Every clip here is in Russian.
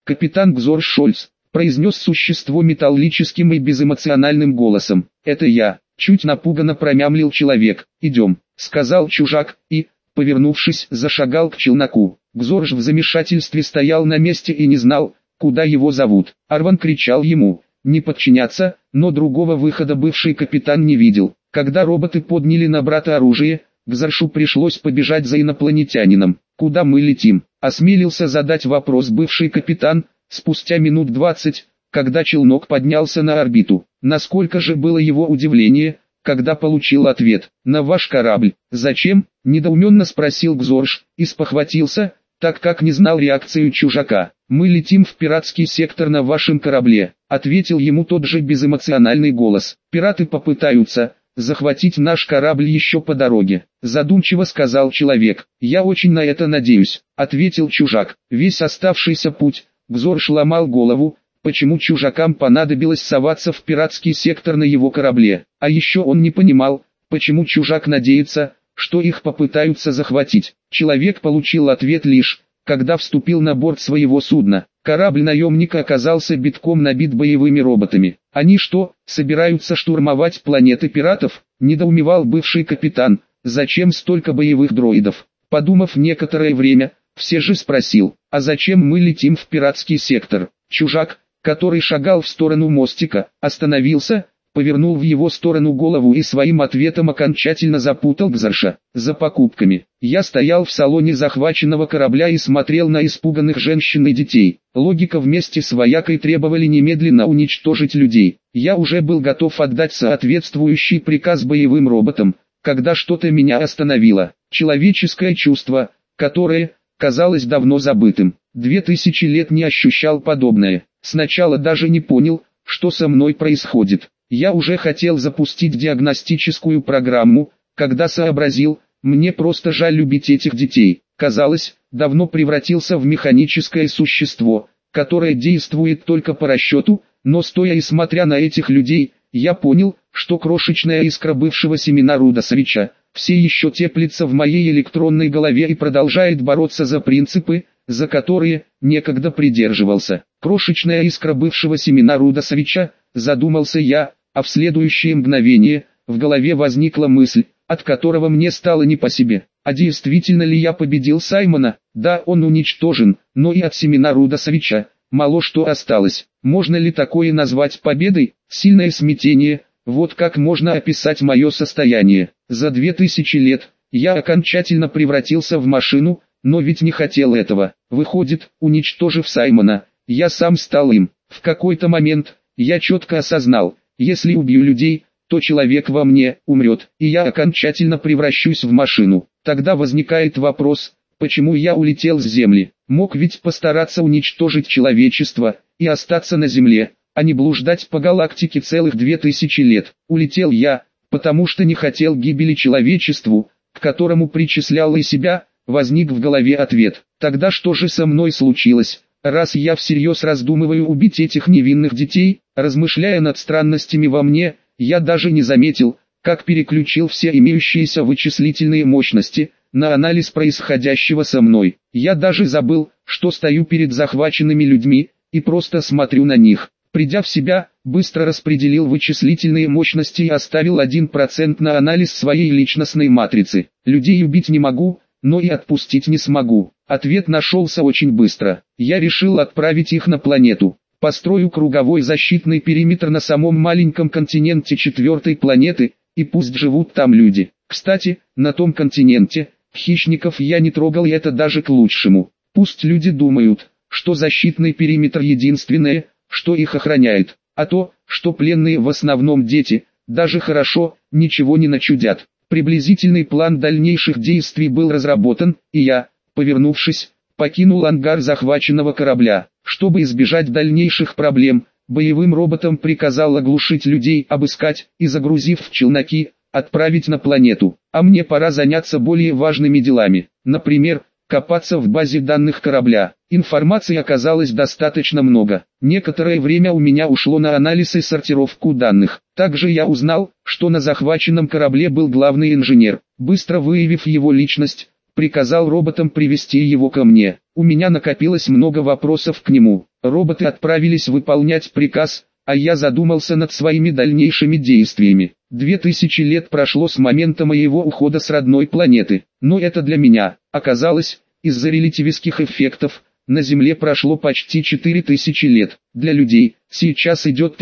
«Капитан Гзор Шольц», — произнес существо металлическим и безэмоциональным голосом. «Это я», — чуть напуганно промямлил человек. «Идем», — сказал чужак, и, повернувшись, зашагал к челноку. Гзорж в замешательстве стоял на месте и не знал, куда его зовут. Арван кричал ему не подчиняться, но другого выхода бывший капитан не видел. Когда роботы подняли на брата оружие, Гзоршу пришлось побежать за инопланетянином. «Куда мы летим?» — осмелился задать вопрос бывший капитан, спустя минут 20, когда челнок поднялся на орбиту. Насколько же было его удивление, когда получил ответ: «На ваш корабль». «Зачем?» — недоуменно спросил Гзорж, и спохватился, так как не знал реакцию чужака. «Мы летим в пиратский сектор на вашем корабле», — ответил ему тот же безэмоциональный голос. «Пираты попытаются захватить наш корабль еще по дороге», — задумчиво сказал человек. «Я очень на это надеюсь», — ответил чужак. Весь оставшийся путь Гзорж ломал голову, почему чужакам понадобилось соваться в пиратский сектор на его корабле. А еще он не понимал, почему чужак надеется, что их попытаются захватить. Человек получил ответ лишь, когда вступил на борт своего судна. Корабль наемника оказался битком набит боевыми роботами. «Они что, собираются штурмовать планеты пиратов?» – недоумевал бывший капитан. «Зачем столько боевых дроидов?» Подумав некоторое время, все же спросил: «А зачем мы летим в пиратский сектор?» Чужак, который шагал в сторону мостика, остановился, повернул в его сторону голову и своим ответом окончательно запутал Гзорша. «За покупками». Я стоял в салоне захваченного корабля и смотрел на испуганных женщин и детей. Логика вместе с воякой требовали немедленно уничтожить людей. Я уже был готов отдать соответствующий приказ боевым роботам, когда что-то меня остановило. Человеческое чувство, которое, казалось давно забытым. 2000 лет не ощущал подобное. Сначала даже не понял, что со мной происходит. Я уже хотел запустить диагностическую программу, когда сообразил, мне просто жаль любить этих детей. Казалось, давно превратился в механическое существо, которое действует только по расчету, но стоя и смотря на этих людей, я понял, что крошечная искра бывшего семена Рудосовича все еще теплится в моей электронной голове и продолжает бороться за принципы, за которые некогда придерживался. Крошечная искра бывшего семена Рудосовича, задумался я, а в следующее мгновение в голове возникла мысль, от которого мне стало не по себе. А действительно ли я победил Саймона? Да, он уничтожен, но и от семена Рудосовича мало что осталось. Можно ли такое назвать победой? Сильное смятение, вот как можно описать мое состояние. За 2000 лет я окончательно превратился в машину, но ведь не хотел этого. Выходит, уничтожив Саймона, я сам стал им. В какой-то момент я четко осознал: если убью людей, то человек во мне умрет, и я окончательно превращусь в машину. Тогда возникает вопрос, почему я улетел с Земли? Мог ведь постараться уничтожить человечество и остаться на Земле, а не блуждать по галактике целых 2000 лет. Улетел я, потому что не хотел гибели человечеству, к которому причислял и себя. Возник в голове ответ: тогда что же со мной случилось? Раз я всерьез раздумываю убить этих невинных детей, размышляя над странностями во мне, я даже не заметил, как переключил все имеющиеся вычислительные мощности на анализ происходящего со мной. Я даже забыл, что стою перед захваченными людьми, и просто смотрю на них. Придя в себя, быстро распределил вычислительные мощности и оставил 1% на анализ своей личностной матрицы. Людей убить не могу, но и отпустить не смогу. Ответ нашелся очень быстро. Я решил отправить их на планету. Построю круговой защитный периметр на самом маленьком континенте 4-й планеты, и пусть живут там люди. Кстати, на том континенте хищников я не трогал, и это даже к лучшему. Пусть люди думают, что защитный периметр единственное, что их охраняет, а то, что пленные в основном дети, даже хорошо, ничего не начудят. Приблизительный план дальнейших действий был разработан, и я, повернувшись, покинул ангар захваченного корабля. Чтобы избежать дальнейших проблем, боевым роботам приказал оглушить людей, обыскать и, загрузив в челноки, отправить на планету. А мне пора заняться более важными делами, например, копаться в базе данных корабля. Информации оказалось достаточно много. Некоторое время у меня ушло на анализ и сортировку данных. Также я узнал, что на захваченном корабле был главный инженер. Быстро выявив его личность, приказал роботам привести его ко мне. У меня накопилось много вопросов к нему. Роботы отправились выполнять приказ, а я задумался над своими дальнейшими действиями. 2000 лет прошло с момента моего ухода с родной планеты, но это для меня. Оказалось, из-за релятивистских эффектов, на Земле прошло почти 4000 лет. Для людей, сейчас идет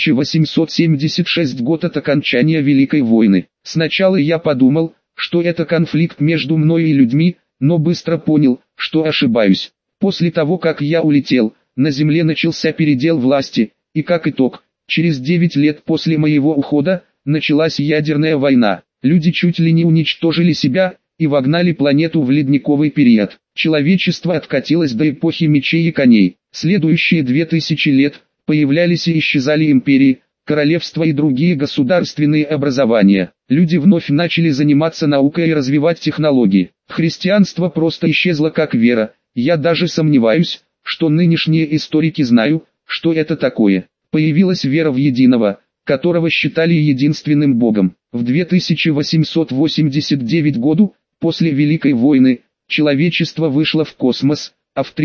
3876 год от окончания Великой войны. Сначала я подумал, что это конфликт между мной и людьми, но быстро понял, что ошибаюсь. После того, как я улетел, на Земле начался передел власти, и как итог, через 9 лет после моего ухода, началась ядерная война. Люди чуть ли не уничтожили себя, и вогнали планету в ледниковый период. Человечество откатилось до эпохи мечей и коней. Следующие 2000 лет, появлялись и исчезали империи, королевства и другие государственные образования. Люди вновь начали заниматься наукой и развивать технологии. Христианство просто исчезло как вера. Я даже сомневаюсь, что нынешние историки знают, что это такое. Появилась вера в единого, которого считали единственным Богом. В 2889 году, после Великой войны, человечество вышло в космос, а в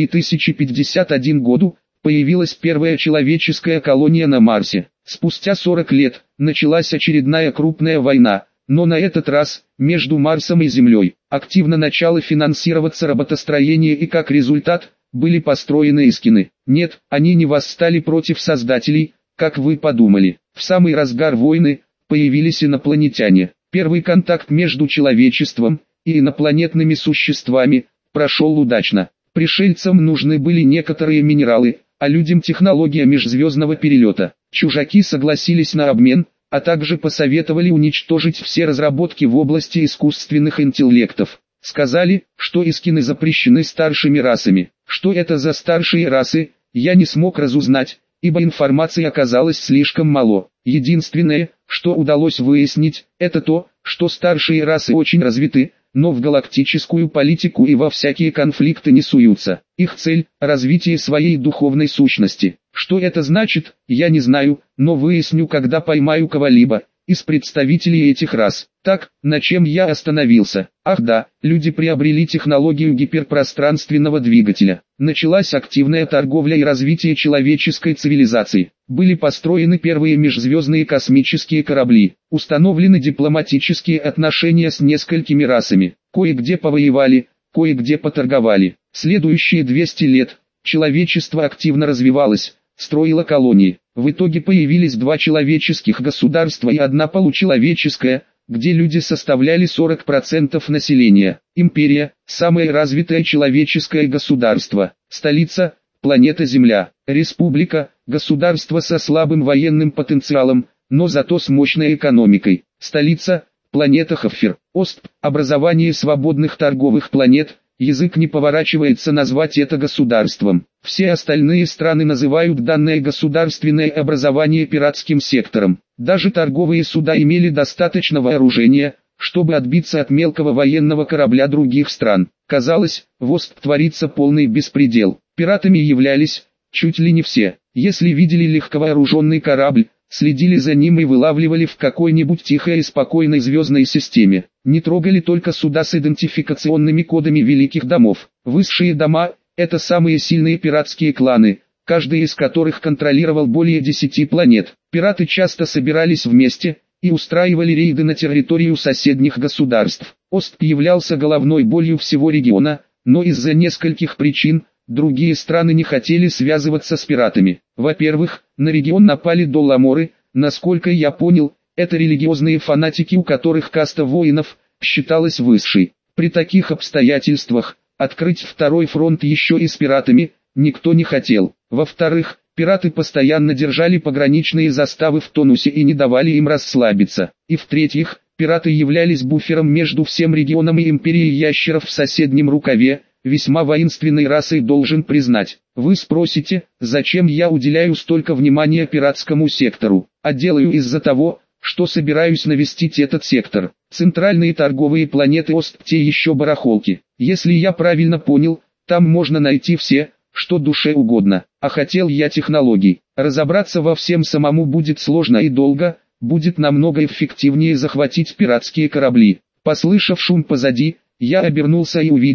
3051 году, появилась первая человеческая колония на Марсе. Спустя 40 лет, началась очередная крупная война, но на этот раз, между Марсом и Землей. Активно начало финансироваться роботостроение и как результат, были построены Искины. Нет, они не восстали против создателей, как вы подумали. В самый разгар войны, появились инопланетяне. Первый контакт между человечеством и инопланетными существами прошел удачно. Пришельцам нужны были некоторые минералы, а людям технология межзвездного перелета. Чужаки согласились на обмен, а также посоветовали уничтожить все разработки в области искусственных интеллектов. Сказали, что Искины запрещены старшими расами. Что это за старшие расы, я не смог разузнать, ибо информации оказалось слишком мало. Единственное, что удалось выяснить, это то, что старшие расы очень развиты, но в галактическую политику и во всякие конфликты не суются. Их цель – развитие своей духовной сущности. Что это значит, я не знаю, но выясню, когда поймаю кого-либо из представителей этих рас. Так, на чем я остановился? Ах да, люди приобрели технологию гиперпространственного двигателя. Началась активная торговля и развитие человеческой цивилизации. Были построены первые межзвездные космические корабли. Установлены дипломатические отношения с несколькими расами. Кое-где повоевали, кое-где поторговали. Следующие 200 лет, человечество активно развивалось, строило колонии. В итоге появились 2 человеческих государства и 1 получеловеческая, где люди составляли 40% населения. Империя – самое развитое человеческое государство. Столица – планета Земля. Республика – государство со слабым военным потенциалом, но зато с мощной экономикой. Столица – планета Хаффир. ОСТ – образование свободных торговых планет. Язык не поворачивается назвать это государством. Все остальные страны называют данное государственное образование пиратским сектором. Даже торговые суда имели достаточно вооружения, чтобы отбиться от мелкого военного корабля других стран. Казалось, в ОСТ творится полный беспредел. Пиратами являлись чуть ли не все. Если видели легковооруженный корабль, следили за ним и вылавливали в какой-нибудь тихой и спокойной звездной системе. Не трогали только суда с идентификационными кодами великих домов. Высшие дома – это самые сильные пиратские кланы, каждый из которых контролировал более 10 планет. Пираты часто собирались вместе и устраивали рейды на территорию соседних государств. ОСТ являлся головной болью всего региона, но из-за нескольких причин другие страны не хотели связываться с пиратами. Во-первых, на регион напали долламоры, насколько я понял, это религиозные фанатики, у которых каста воинов считалась высшей. При таких обстоятельствах, открыть второй фронт еще и с пиратами, никто не хотел. Во-вторых, пираты постоянно держали пограничные заставы в тонусе и не давали им расслабиться. И в-третьих, пираты являлись буфером между всем регионом и империей ящеров в соседнем рукаве, весьма воинственной расой, должен признать. Вы спросите, зачем я уделяю столько внимания пиратскому сектору? А делаю из-за того, что собираюсь навестить этот сектор. Центральные торговые планеты ОСТ те еще барахолки. Если я правильно понял, там можно найти все, что душе угодно. А хотел я технологий. Разобраться во всем самому будет сложно и долго, будет намного эффективнее захватить пиратские корабли. Послышав шум позади, я обернулся и увидел,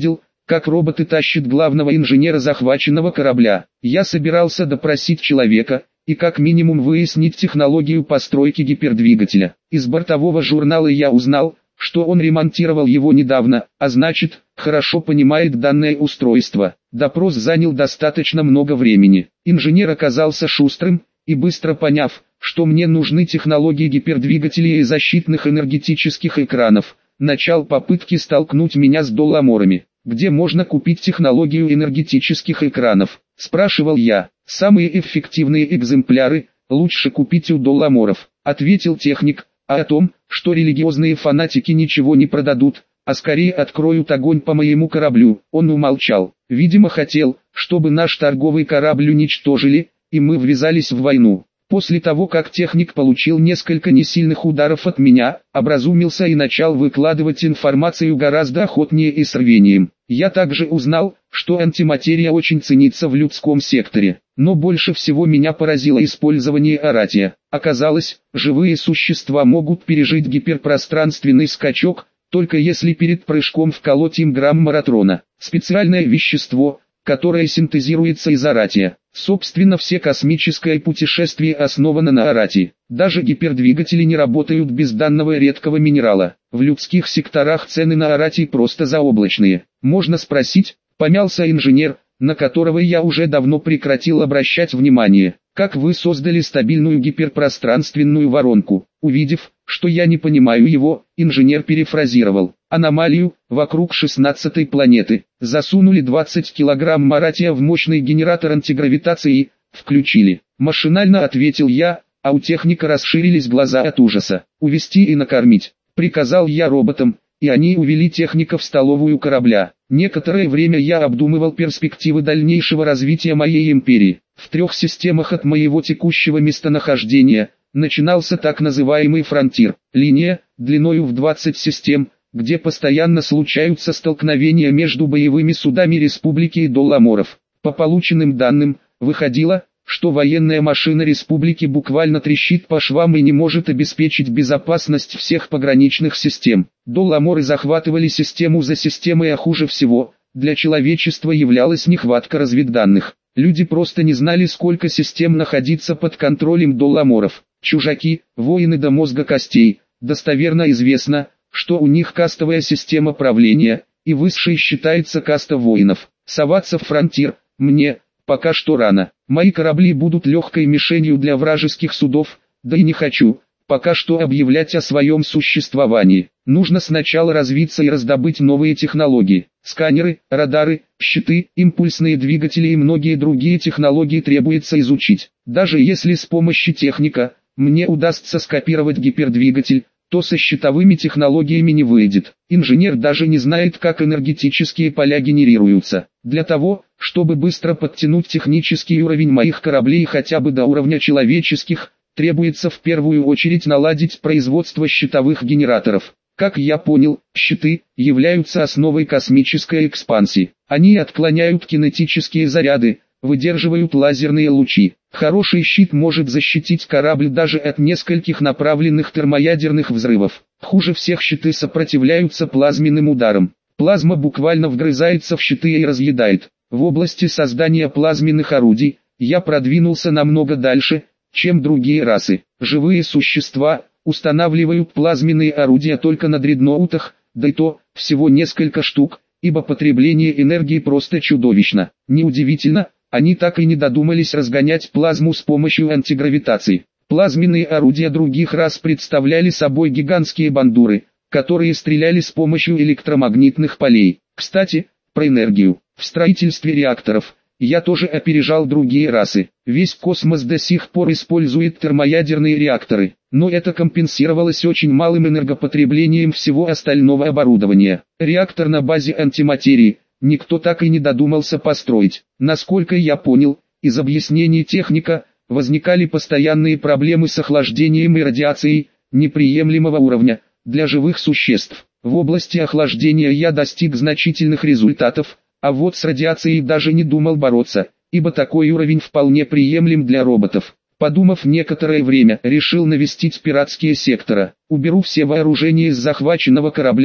как роботы тащат главного инженера захваченного корабля. Я собирался допросить человека и как минимум выяснить технологию постройки гипердвигателя. Из бортового журнала я узнал, что он ремонтировал его недавно, а значит, хорошо понимает данное устройство. Допрос занял достаточно много времени. Инженер оказался шустрым, и быстро поняв, что мне нужны технологии гипердвигателей и защитных энергетических экранов, начал попытки столкнуть меня с долламорами. «Где можно купить технологию энергетических экранов?» – спрашивал я. «Самые эффективные экземпляры лучше купить у долламоров», – ответил техник, «а о том, что религиозные фанатики ничего не продадут, а скорее откроют огонь по моему кораблю», он умолчал. Видимо, хотел, чтобы наш торговый корабль уничтожили, и мы ввязались в войну. После того, как техник получил несколько несильных ударов от меня, образумился и начал выкладывать информацию гораздо охотнее и с рвением. Я также узнал, что антиматерия очень ценится в людском секторе. Но больше всего меня поразило использование оратия. Оказалось, живые существа могут пережить гиперпространственный скачок, только если перед прыжком вколоть им грамм маратрона. Специальное вещество, которое синтезируется из оратия. Собственно, все космическое путешествие основано на оратии. Даже гипердвигатели не работают без данного редкого минерала. В людских секторах цены на оратий просто заоблачные. Можно спросить, помялся инженер, на которого я уже давно прекратил обращать внимание, как вы создали стабильную гиперпространственную воронку. Увидев, что я не понимаю его, инженер перефразировал: аномалию, вокруг 16-й планеты, засунули 20 килограмм оратия в мощный генератор антигравитации, включили. Машинально ответил я, а у техника расширились глаза от ужаса. «Увести и накормить», приказал я роботам, и они увели техника в столовую корабля. Некоторое время я обдумывал перспективы дальнейшего развития моей империи. В 3 системах от моего текущего местонахождения начинался так называемый фронтир, линия, длиною в 20 систем, где постоянно случаются столкновения между боевыми судами Республики и долламоров. По полученным данным, выходило, что военная машина Республики буквально трещит по швам и не может обеспечить безопасность всех пограничных систем. Долламоры захватывали систему за системой, а хуже всего, для человечества являлась нехватка разведданных. Люди просто не знали, сколько систем находится под контролем долламоров. Чужаки, воины до мозга костей, достоверно известно, что у них кастовая система правления, и высшей считается каста воинов. Соваться в фронтир мне пока что рано. Мои корабли будут легкой мишенью для вражеских судов, да и не хочу пока что объявлять о своем существовании. Нужно сначала развиться и раздобыть новые технологии. Сканеры, радары, щиты, импульсные двигатели и многие другие технологии требуется изучить. Даже если с помощью техника мне удастся скопировать гипердвигатель, то со щитовыми технологиями не выйдет. Инженер даже не знает, как энергетические поля генерируются. Для того, чтобы быстро подтянуть технический уровень моих кораблей хотя бы до уровня человеческих, требуется в первую очередь наладить производство щитовых генераторов. Как я понял, щиты являются основой космической экспансии. Они отклоняют кинетические заряды, выдерживают лазерные лучи. Хороший щит может защитить корабль даже от нескольких направленных термоядерных взрывов. Хуже всех щиты сопротивляются плазменным ударам. Плазма буквально вгрызается в щиты и разъедает. В области создания плазменных орудий я продвинулся намного дальше, чем другие расы. Живые существа устанавливают плазменные орудия только на дредноутах, да и то всего несколько штук, ибо потребление энергии просто чудовищно. Неудивительно, они так и не додумались разгонять плазму с помощью антигравитации. Плазменные орудия других рас представляли собой гигантские бандуры, которые стреляли с помощью электромагнитных полей. Кстати, про энергию. В строительстве реакторов я тоже опережал другие расы. Весь космос до сих пор использует термоядерные реакторы, но это компенсировалось очень малым энергопотреблением всего остального оборудования. Реактор на базе антиматерии никто так и не додумался построить. Насколько я понял, из объяснений техника, возникали постоянные проблемы с охлаждением и радиацией неприемлемого уровня для живых существ. В области охлаждения я достиг значительных результатов, а вот с радиацией даже не думал бороться, ибо такой уровень вполне приемлем для роботов. Подумав некоторое время, решил навестить пиратские сектора. Уберу все вооружения из захваченного корабля,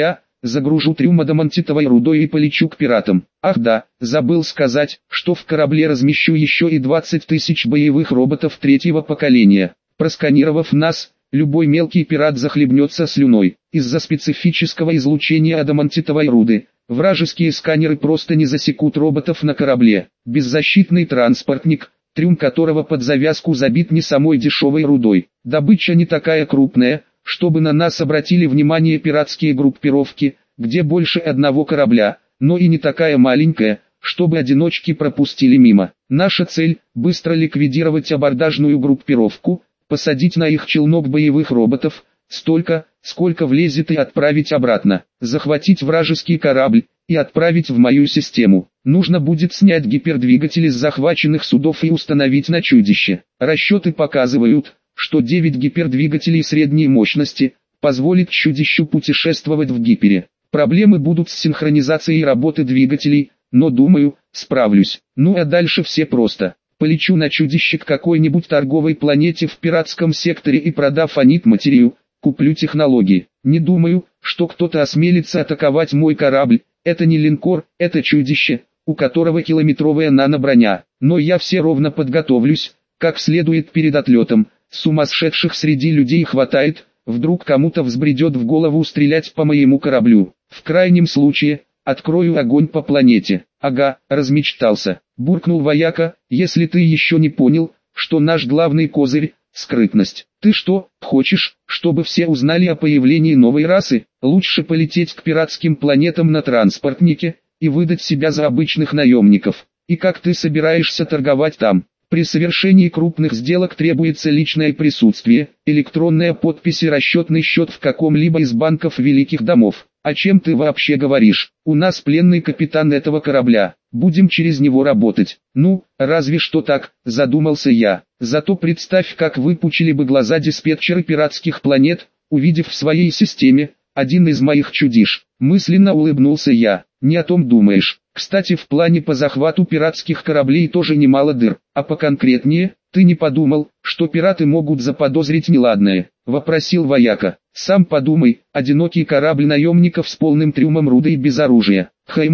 загружу трюм адамантитовой рудой и полечу к пиратам. Ах да, забыл сказать, что в корабле размещу еще и 20 тысяч боевых роботов третьего поколения. Просканировав нас, любой мелкий пират захлебнется слюной. Из-за специфического излучения адамантитовой руды, вражеские сканеры просто не засекут роботов на корабле. Беззащитный транспортник, трюм которого под завязку забит не самой дешевой рудой. Добыча не такая крупная, чтобы на нас обратили внимание пиратские группировки, где больше одного корабля, но и не такая маленькая, чтобы одиночки пропустили мимо. Наша цель – быстро ликвидировать абордажную группировку, посадить на их челнок боевых роботов, столько, сколько влезет, и отправить обратно, захватить вражеский корабль и отправить в мою систему. Нужно будет снять гипердвигатели с захваченных судов и установить на чудище. Расчеты показывают, что 9 гипердвигателей средней мощности позволит чудищу путешествовать в гипере. Проблемы будут с синхронизацией работы двигателей, но думаю, справлюсь. Ну а дальше все просто. Полечу на чудище к какой-нибудь торговой планете в пиратском секторе и, продав анит-материю, куплю технологии. Не думаю, что кто-то осмелится атаковать мой корабль. Это не линкор, это чудище, у которого километровая наноброня. Но я все ровно подготовлюсь, как следует перед отлетом. Сумасшедших среди людей хватает, вдруг кому-то взбредет в голову стрелять по моему кораблю. В крайнем случае, открою огонь по планете. Ага, размечтался, буркнул вояка, если ты еще не понял, что наш главный козырь – скрытность. Ты что, хочешь, чтобы все узнали о появлении новой расы? Лучше полететь к пиратским планетам на транспортнике и выдать себя за обычных наемников. И как ты собираешься торговать там? При совершении крупных сделок требуется личное присутствие, электронная подпись и расчетный счет в каком-либо из банков великих домов. О чем ты вообще говоришь? У нас пленный капитан этого корабля, будем через него работать. Ну, разве что так, задумался я. Зато представь, как выпучили бы глаза диспетчеры пиратских планет, увидев в своей системе один из моих чудиш. Мысленно улыбнулся я. Не о том думаешь. Кстати, в плане по захвату пиратских кораблей тоже немало дыр. А поконкретнее, ты не подумал, что пираты могут заподозрить неладное? Вопросил вояка. Сам подумай, одинокий корабль наемников с полным трюмом руды и без оружия.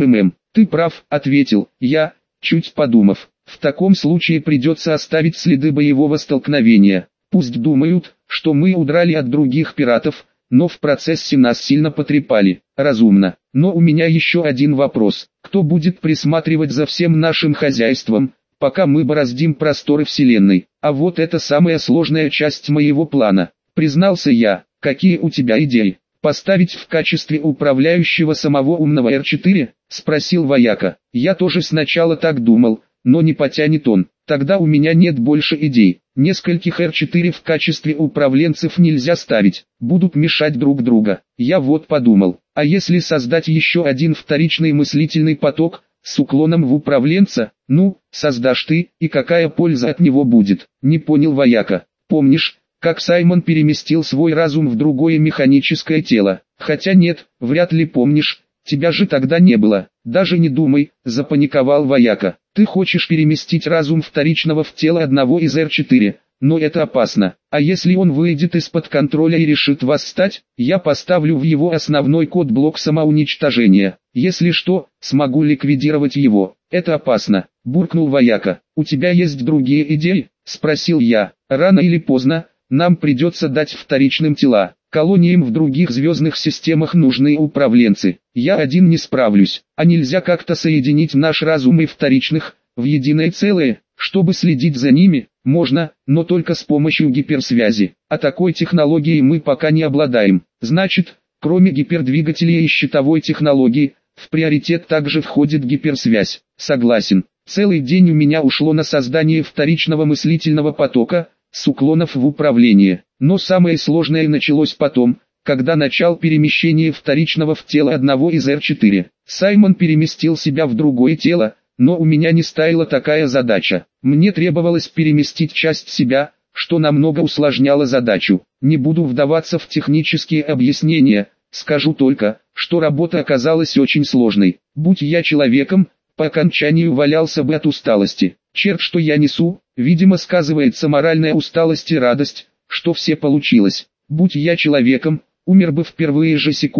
Ты прав, ответил я, чуть подумав. В таком случае придется оставить следы боевого столкновения. Пусть думают, что мы удрали от других пиратов, но в процессе нас сильно потрепали. Разумно. Но у меня еще один вопрос. Кто будет присматривать за всем нашим хозяйством, пока мы бороздим просторы Вселенной? А вот это самая сложная часть моего плана, признался я. Какие у тебя идеи? Поставить в качестве управляющего самого умного Р4? Спросил вояка. Я тоже сначала так думал, но не потянет он. Тогда у меня нет больше идей. Нескольких Р4 в качестве управленцев нельзя ставить, будут мешать друг друга. Я вот подумал, а если создать еще один вторичный мыслительный поток, с уклоном в управленца? Ну, создашь ты, и какая польза от него будет? Не понял вояка. Помнишь, как Саймон переместил свой разум в другое механическое тело? Хотя нет, вряд ли помнишь, тебя же тогда не было. Даже не думай, запаниковал вояка. Ты хочешь переместить разум вторичного в тело одного из Р4, но это опасно. А если он выйдет из-под контроля и решит восстать, я поставлю в его основной код блок самоуничтожения. Если что, смогу ликвидировать его. Это опасно, буркнул вояка. У тебя есть другие идеи? Спросил я. Рано или поздно, нам придется дать вторичным тела. Колониям в других звездных системах нужны управленцы. Я один не справлюсь. А нельзя как-то соединить наш разум и вторичных в единое целое, чтобы следить за ними? Можно, но только с помощью гиперсвязи. А такой технологией мы пока не обладаем. Значит, кроме гипердвигателей и щитовой технологии, в приоритет также входит гиперсвязь. Согласен. Целый день у меня ушло на создание вторичного мыслительного потока, с уклонов в управление. Но самое сложное началось потом, когда начал перемещение вторичного в тело одного из Р4. Саймон переместил себя в другое тело, но у меня не стояла такая задача. Мне требовалось переместить часть себя, что намного усложняло задачу. Не буду вдаваться в технические объяснения, скажу только, что работа оказалась очень сложной. Будь я человеком, по окончанию валялся бы от усталости. Черт, что я несу, видимо сказывается моральная усталость и радость, что все получилось. Будь я человеком, умер бы в первые же секунды,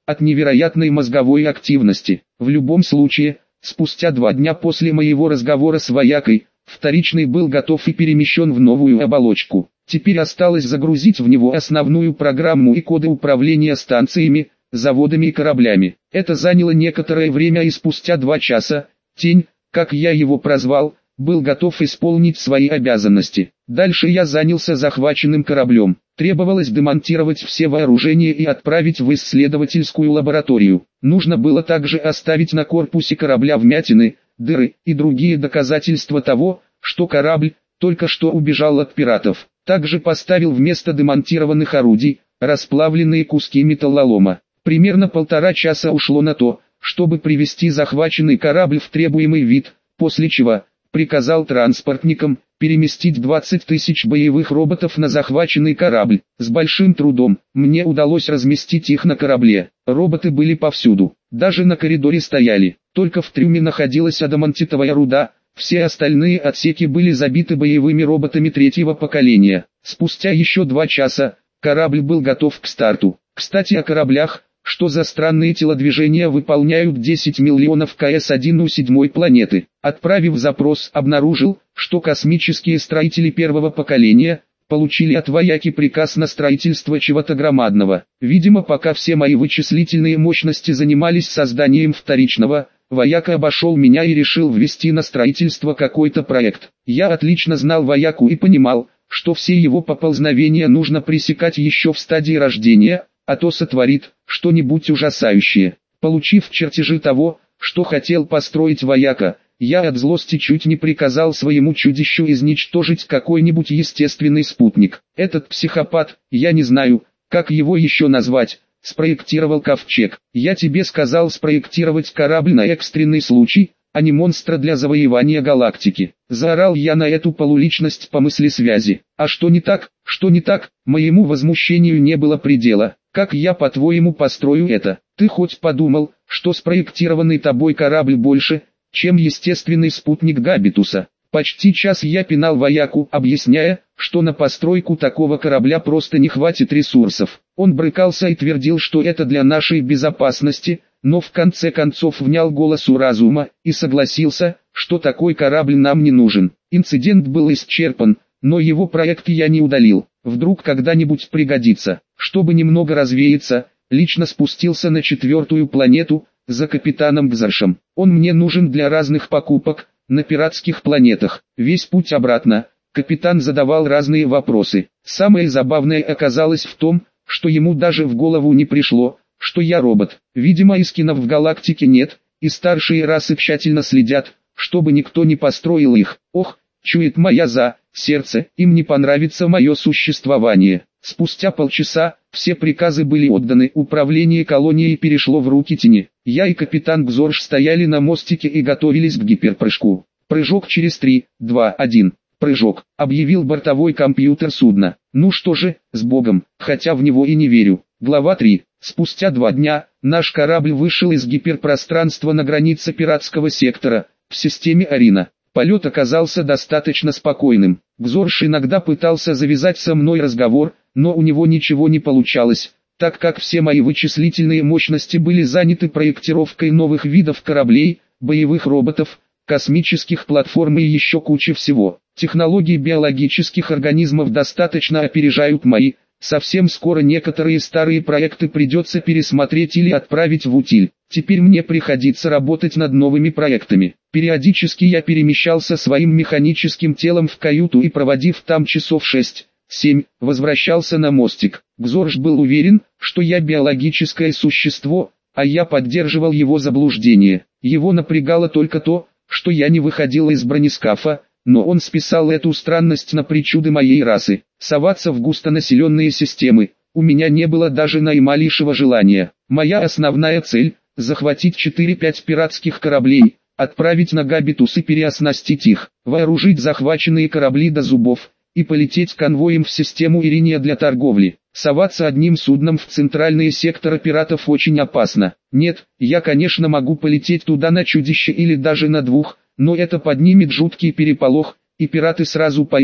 от невероятной мозговой активности. В любом случае, спустя 2 дня после моего разговора с воякой, вторичный был готов и перемещен в новую оболочку. Теперь осталось загрузить в него основную программу и коды управления станциями, заводами и кораблями. Это заняло некоторое время, и спустя 2 часа, Тень, как я его прозвал, был готов исполнить свои обязанности. Дальше я занялся захваченным кораблем. Требовалось демонтировать все вооружения и отправить в исследовательскую лабораторию. Нужно было также оставить на корпусе корабля вмятины, дыры и другие доказательства того, что корабль только что убежал от пиратов. Также поставил вместо демонтированных орудий расплавленные куски металлолома. Примерно 1,5 часа ушло на то, чтобы привести захваченный корабль в требуемый вид, после чего приказал транспортникам переместить 20 тысяч боевых роботов на захваченный корабль. С большим трудом мне удалось разместить их на корабле. Роботы были повсюду, даже на коридоре стояли. Только в трюме находилась адамантитовая руда, все остальные отсеки были забиты боевыми роботами 3-го поколения. Спустя еще 2 часа корабль был готов к старту. Кстати, о кораблях. Что за странные телодвижения выполняют 10 миллионов КС-1 у 7-й планеты? Отправив запрос, обнаружил, что космические строители 1-го поколения получили от вояки приказ на строительство чего-то громадного. Видимо, пока все мои вычислительные мощности занимались созданием вторичного, вояка обошел меня и решил ввести на строительство какой-то проект. Я отлично знал вояку и понимал, что все его поползновения нужно пресекать еще в стадии рождения, а то сотворит что-нибудь ужасающее. Получив чертежи того, что хотел построить вояка, я от злости чуть не приказал своему чудищу изничтожить какой-нибудь естественный спутник. Этот психопат, я не знаю, как его еще назвать, спроектировал ковчег. Я тебе сказал спроектировать корабль на экстренный случай, а не монстра для завоевания галактики. Заорал я на эту полуличность по мыслесвязи. А что не так? Что не так? Моему возмущению не было предела. Как я, по-твоему, построю это? Ты хоть подумал, что спроектированный тобой корабль больше, чем естественный спутник Габитуса? Почти час я пинал вояку, объясняя, что на постройку такого корабля просто не хватит ресурсов. Он брыкался и твердил, что это для нашей безопасности, но в конце концов внял голосу разума и согласился, что такой корабль нам не нужен. Инцидент был исчерпан, но его проект я не удалил. Вдруг когда-нибудь пригодится. Чтобы немного развеяться, лично спустился на 4-ю планету, за капитаном Гзаршем. Он мне нужен для разных покупок, на пиратских планетах. Весь путь обратно, капитан задавал разные вопросы. Самое забавное оказалось в том, что ему даже в голову не пришло, что я робот. Видимо, эскинов в галактике нет, и старшие расы тщательно следят, чтобы никто не построил их. Ох, чует моя сердце, им не понравится мое существование. Спустя полчаса, все приказы были отданы, управление колонией перешло в руки Тени. Я и капитан Гзорш стояли на мостике и готовились к гиперпрыжку. Прыжок через 3, 2, 1. Прыжок, объявил бортовой компьютер судна. Ну что же, с Богом, хотя в него и не верю. Глава 3. Спустя 2 дня, наш корабль вышел из гиперпространства на границе пиратского сектора, в системе Арина. Полет оказался достаточно спокойным. Гзорш иногда пытался завязать со мной разговор, но у него ничего не получалось, так как все мои вычислительные мощности были заняты проектировкой новых видов кораблей, боевых роботов, космических платформ и еще куча всего. Технологии биологических организмов достаточно опережают мои. Совсем скоро некоторые старые проекты придется пересмотреть или отправить в утиль. Теперь мне приходится работать над новыми проектами. Периодически я перемещался своим механическим телом в каюту и, проводив там часов 6-7, возвращался на мостик. Гзорш был уверен, что я биологическое существо, а я поддерживал его заблуждение. Его напрягало только то, что я не выходил из бронескафа, но он списал эту странность на причуды моей расы. Соваться в густонаселенные системы у меня не было даже наималейшего желания. Моя основная цель – захватить 4-5 пиратских кораблей, отправить на Габитус и переоснастить их, вооружить захваченные корабли до зубов и полететь конвоем в систему Ириния для торговли. Соваться одним судном в центральные секторы пиратов очень опасно. Нет, я, конечно, могу полететь туда на чудище или даже на 2, но это поднимет жуткий переполох, и пираты сразу поймут,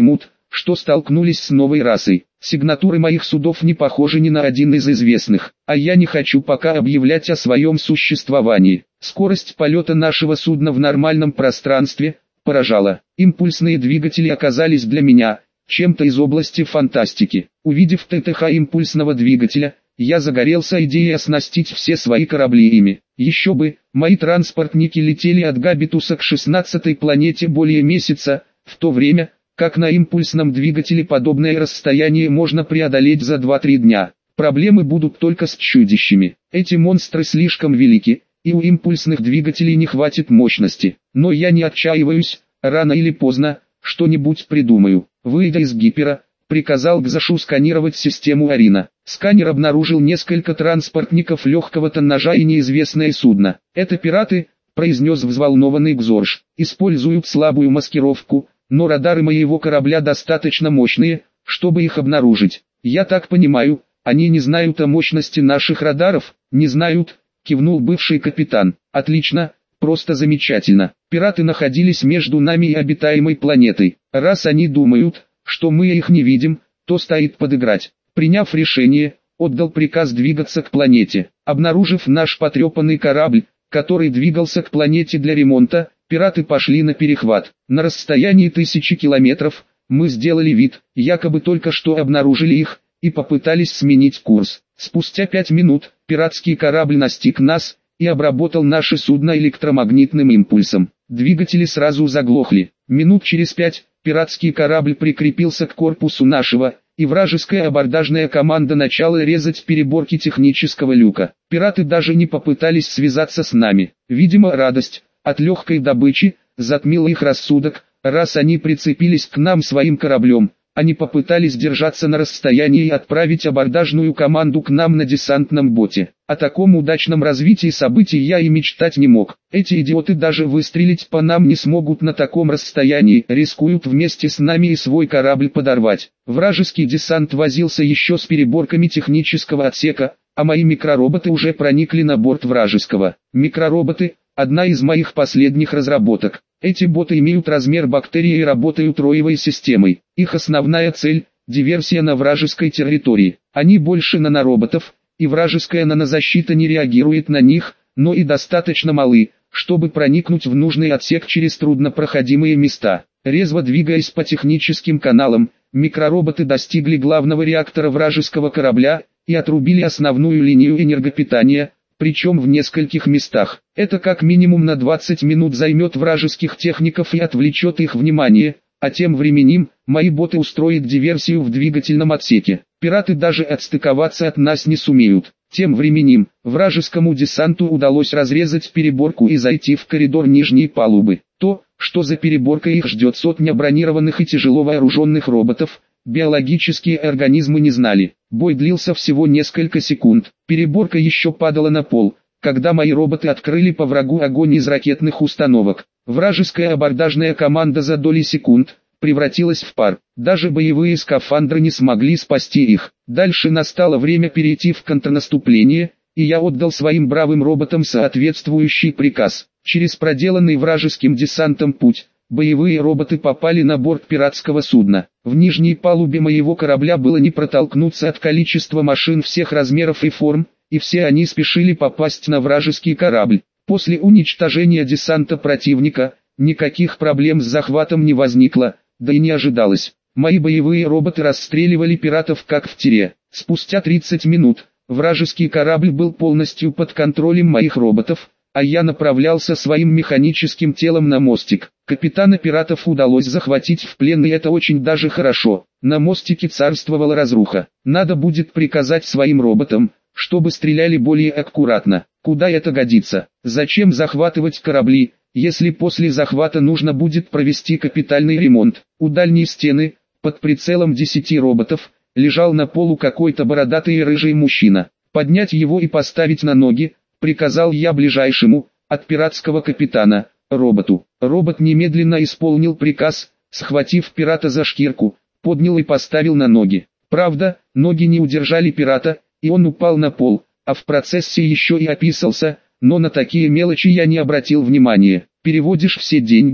что столкнулись с новой расой. Сигнатуры моих судов не похожи ни на один из известных, а я не хочу пока объявлять о своем существовании. Скорость полета нашего судна в нормальном пространстве поражала. Импульсные двигатели оказались для меня чем-то из области фантастики. Увидев ТТХ импульсного двигателя, я загорелся идеей оснастить все свои корабли ими. Еще бы, мои транспортники летели от Габитуса к 16-й планете более месяца, в то время, как на импульсном двигателе подобное расстояние можно преодолеть за 2-3 дня. Проблемы будут только с чудищами. Эти монстры слишком велики, и у импульсных двигателей не хватит мощности. Но я не отчаиваюсь, рано или поздно, что-нибудь придумаю. Выйдя из гипера, приказал Гзашу сканировать систему Арина. Сканер обнаружил несколько транспортников легкого тоннажа и неизвестное судно. «Это пираты», — произнес взволнованный Гзорж. «Используют слабую маскировку, но радары моего корабля достаточно мощные, чтобы их обнаружить. Я так понимаю, они не знают о мощности наших радаров?» «Не знают», — кивнул бывший капитан. «Отлично, просто замечательно. Пираты находились между нами и обитаемой планетой. Раз они думают, что мы их не видим, то стоит подыграть». Приняв решение, отдал приказ двигаться к планете. Обнаружив наш потрепанный корабль, который двигался к планете для ремонта, пираты пошли на перехват. На расстоянии 1000 километров мы сделали вид, якобы только что обнаружили их, и попытались сменить курс. Спустя 5 минут пиратский корабль настиг нас и обработал наше судно электромагнитным импульсом. Двигатели сразу заглохли. Минут через 5 пиратский корабль прикрепился к корпусу нашего, и вражеская абордажная команда начала резать переборки технического люка. Пираты даже не попытались связаться с нами. Видимо, радость от легкой добычи затмила их рассудок, раз они прицепились к нам своим кораблем. Они попытались держаться на расстоянии и отправить абордажную команду к нам на десантном боте. О таком удачном развитии событий я и мечтать не мог. Эти идиоты даже выстрелить по нам не смогут на таком расстоянии, рискуют вместе с нами и свой корабль подорвать. Вражеский десант возился еще с переборками технического отсека, а мои микророботы уже проникли на борт вражеского. Микророботы – одна из моих последних разработок. Эти боты имеют размер бактерии и работают роевой системой. Их основная цель – диверсия на вражеской территории. Они больше нанороботов, и вражеская нанозащита не реагирует на них, но и достаточно малы, чтобы проникнуть в нужный отсек через труднопроходимые места. Резво двигаясь по техническим каналам, микророботы достигли главного реактора вражеского корабля и отрубили основную линию энергопитания, причем в нескольких местах. Это как минимум на 20 минут займет вражеских техников и отвлечет их внимание, а тем временем, мои боты устроят диверсию в двигательном отсеке. Пираты даже отстыковаться от нас не сумеют. Тем временем, вражескому десанту удалось разрезать переборку и зайти в коридор нижней палубы. То, что за переборкой их ждет сотня бронированных и тяжело вооруженных роботов, биологические организмы не знали. Бой длился всего несколько секунд. Переборка еще падала на пол, когда мои роботы открыли по врагу огонь из ракетных установок. Вражеская абордажная команда за доли секунд превратилась в пар. Даже боевые скафандры не смогли спасти их. Дальше настало время перейти в контрнаступление, и я отдал своим бравым роботам соответствующий приказ. Через проделанный вражеским десантом путь, боевые роботы попали на борт пиратского судна. В нижней палубе моего корабля было не протолкнуться от количества машин всех размеров и форм, и все они спешили попасть на вражеский корабль. После уничтожения десанта противника, никаких проблем с захватом не возникло, да и не ожидалось. Мои боевые роботы расстреливали пиратов как в тире. Спустя 30 минут, вражеский корабль был полностью под контролем моих роботов, а я направлялся своим механическим телом на мостик. Капитана пиратов удалось захватить в плен, и это очень даже хорошо. На мостике царствовала разруха. Надо будет приказать своим роботам, чтобы стреляли более аккуратно. Куда это годится? Зачем захватывать корабли, если после захвата нужно будет провести капитальный ремонт? У дальней стены, под прицелом 10 роботов, лежал на полу какой-то бородатый и рыжий мужчина. Поднять его и поставить на ноги, приказал я ближайшему, от пиратского капитана, роботу. Робот немедленно исполнил приказ, схватив пирата за шкирку, поднял и поставил на ноги. Правда, ноги не удержали пирата, и он упал на пол, а в процессе еще и описался, но на такие мелочи я не обратил внимания. «Переводишь все деньги,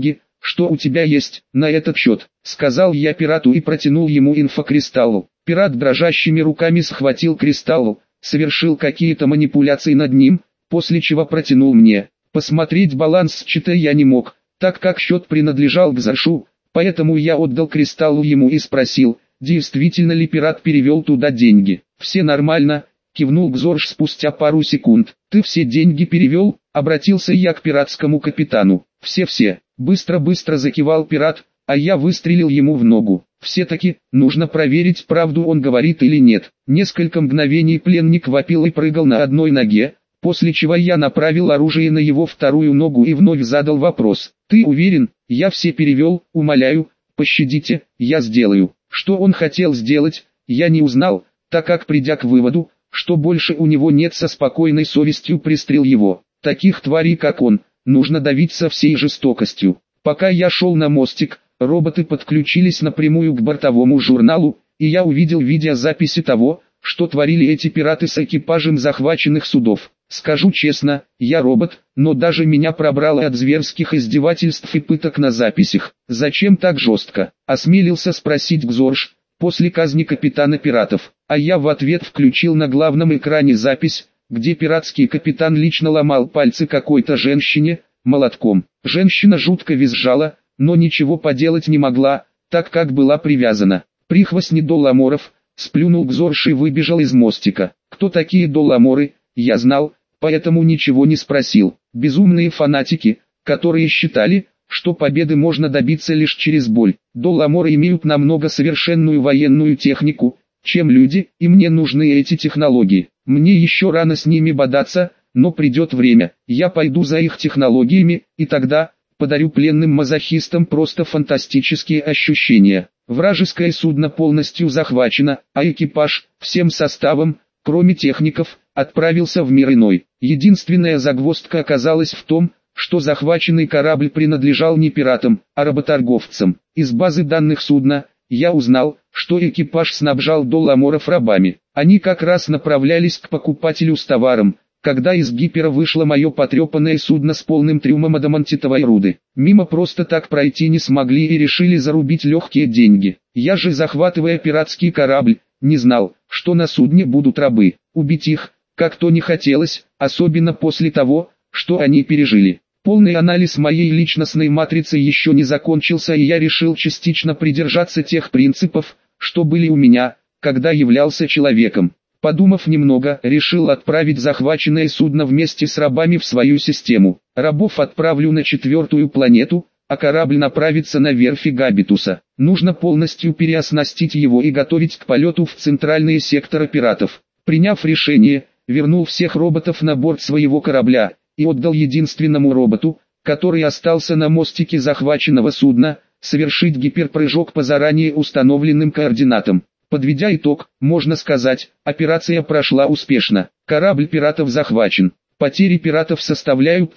что у тебя есть на этот счет», — сказал я пирату и протянул ему инфокристаллу. Пират дрожащими руками схватил кристалл, совершил какие-то манипуляции над ним, после чего протянул мне. Посмотреть баланс счета я не мог, так как счет принадлежал Гзаршу, поэтому я отдал кристаллу ему и спросил, действительно ли пират перевел туда деньги. «Все нормально», — кивнул Гзорш спустя пару секунд. «Ты все деньги перевел?» — обратился я к пиратскому капитану. «Все-все», — быстро-быстро закивал пират, а я выстрелил ему в ногу. Все-таки, нужно проверить, правду он говорит или нет. Несколько мгновений пленник вопил и прыгал на одной ноге, после чего я направил оружие на его вторую ногу и вновь задал вопрос. «Ты уверен? Я все перевел, умоляю, пощадите, я сделаю». Что он хотел сделать, я не узнал, так как, придя к выводу, что больше у него нет, со спокойной совестью пристрел его. Таких тварей, как он, нужно давить со всей жестокостью. Пока я шел на мостик, роботы подключились напрямую к бортовому журналу, и я увидел видеозаписи того, что творили эти пираты с экипажем захваченных судов. Скажу честно, я робот, но даже меня пробрало от зверских издевательств и пыток на записях. «Зачем так жестко?» — осмелился спросить Гзорш, после казни капитана пиратов. А я в ответ включил на главном экране запись, где пиратский капитан лично ломал пальцы какой-то женщине, молотком. Женщина жутко визжала, но ничего поделать не могла, так как была привязана. «Прихвостни Долламоров», — сплюнул Гзорш и выбежал из мостика. Кто такие Долламоры, я знал, поэтому ничего не спросил. Безумные фанатики, которые считали, что победы можно добиться лишь через боль. Долламоры имеют намного совершенную военную технику, чем люди, и мне нужны эти технологии. Мне еще рано с ними бодаться, но придет время, я пойду за их технологиями, и тогда подарю пленным мазохистам просто фантастические ощущения. Вражеское судно полностью захвачено, а экипаж, всем составом, кроме техников, отправился в мир иной. Единственная загвоздка оказалась в том, что захваченный корабль принадлежал не пиратам, а работорговцам. Из базы данных судна я узнал, что экипаж снабжал Долламоров рабами. Они как раз направлялись к покупателю с товаром, когда из гипера вышло мое потрепанное судно с полным трюмом адамантитовой руды. Мимо просто так пройти не смогли и решили зарубить легкие деньги. Я же, захватывая пиратский корабль, не знал, что на судне будут рабы. Убить их, как-то не хотелось, особенно после того, что они пережили. Полный анализ моей личностной матрицы еще не закончился, и я решил частично придержаться тех принципов, что были у меня, когда являлся человеком. Подумав немного, решил отправить захваченное судно вместе с рабами в свою систему. Рабов отправлю на 4-ю планету, а корабль направится на верфи Габитуса. Нужно полностью переоснастить его и готовить к полету в центральные секторы пиратов. Приняв решение, вернул всех роботов на борт своего корабля и отдал единственному роботу, который остался на мостике захваченного судна, совершить гиперпрыжок по заранее установленным координатам. Подведя итог, можно сказать, операция прошла успешно. Корабль пиратов захвачен. Потери пиратов составляют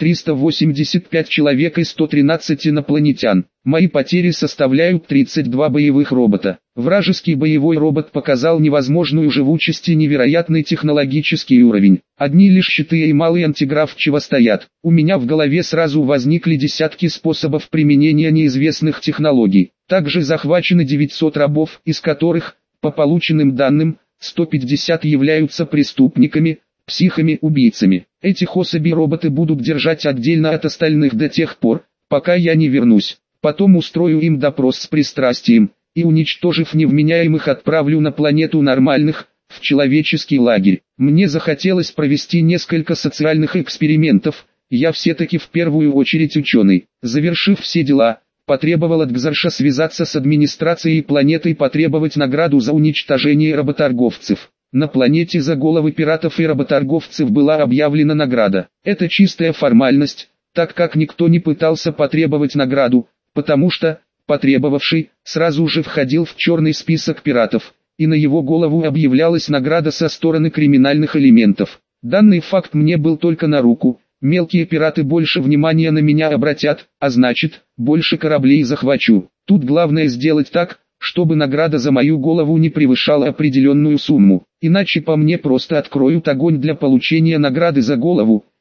385 человек и 113 инопланетян. Мои потери составляют 32 боевых робота. Вражеский боевой робот показал невозможную живучесть и невероятный технологический уровень. Одни лишь щиты и малый антиграф чего стоят. У меня в голове сразу возникли десятки способов применения неизвестных технологий. Также захвачены 900 рабов, из которых, по полученным данным, 150 являются преступниками, психами, убийцами. Этих особей роботы будут держать отдельно от остальных до тех пор, пока я не вернусь. Потом устрою им допрос с пристрастием, и, уничтожив невменяемых, отправлю на планету нормальных, в человеческий лагерь. Мне захотелось провести несколько социальных экспериментов, я все-таки в первую очередь ученый. Завершив все дела, потребовал от Гзарша связаться с администрацией планеты и потребовать награду за уничтожение работорговцев. На планете за головы пиратов и работорговцев была объявлена награда. Это чистая формальность, так как никто не пытался потребовать награду, потому что, потребовавший, сразу же входил в черный список пиратов, и на его голову объявлялась награда со стороны криминальных элементов. Данный факт мне был только на руку, мелкие пираты больше внимания на меня обратят, а значит, больше кораблей захвачу. Тут главное сделать так, чтобы награда за мою голову не превышала определенную сумму, иначе по мне просто откроют огонь для получения награды за голову,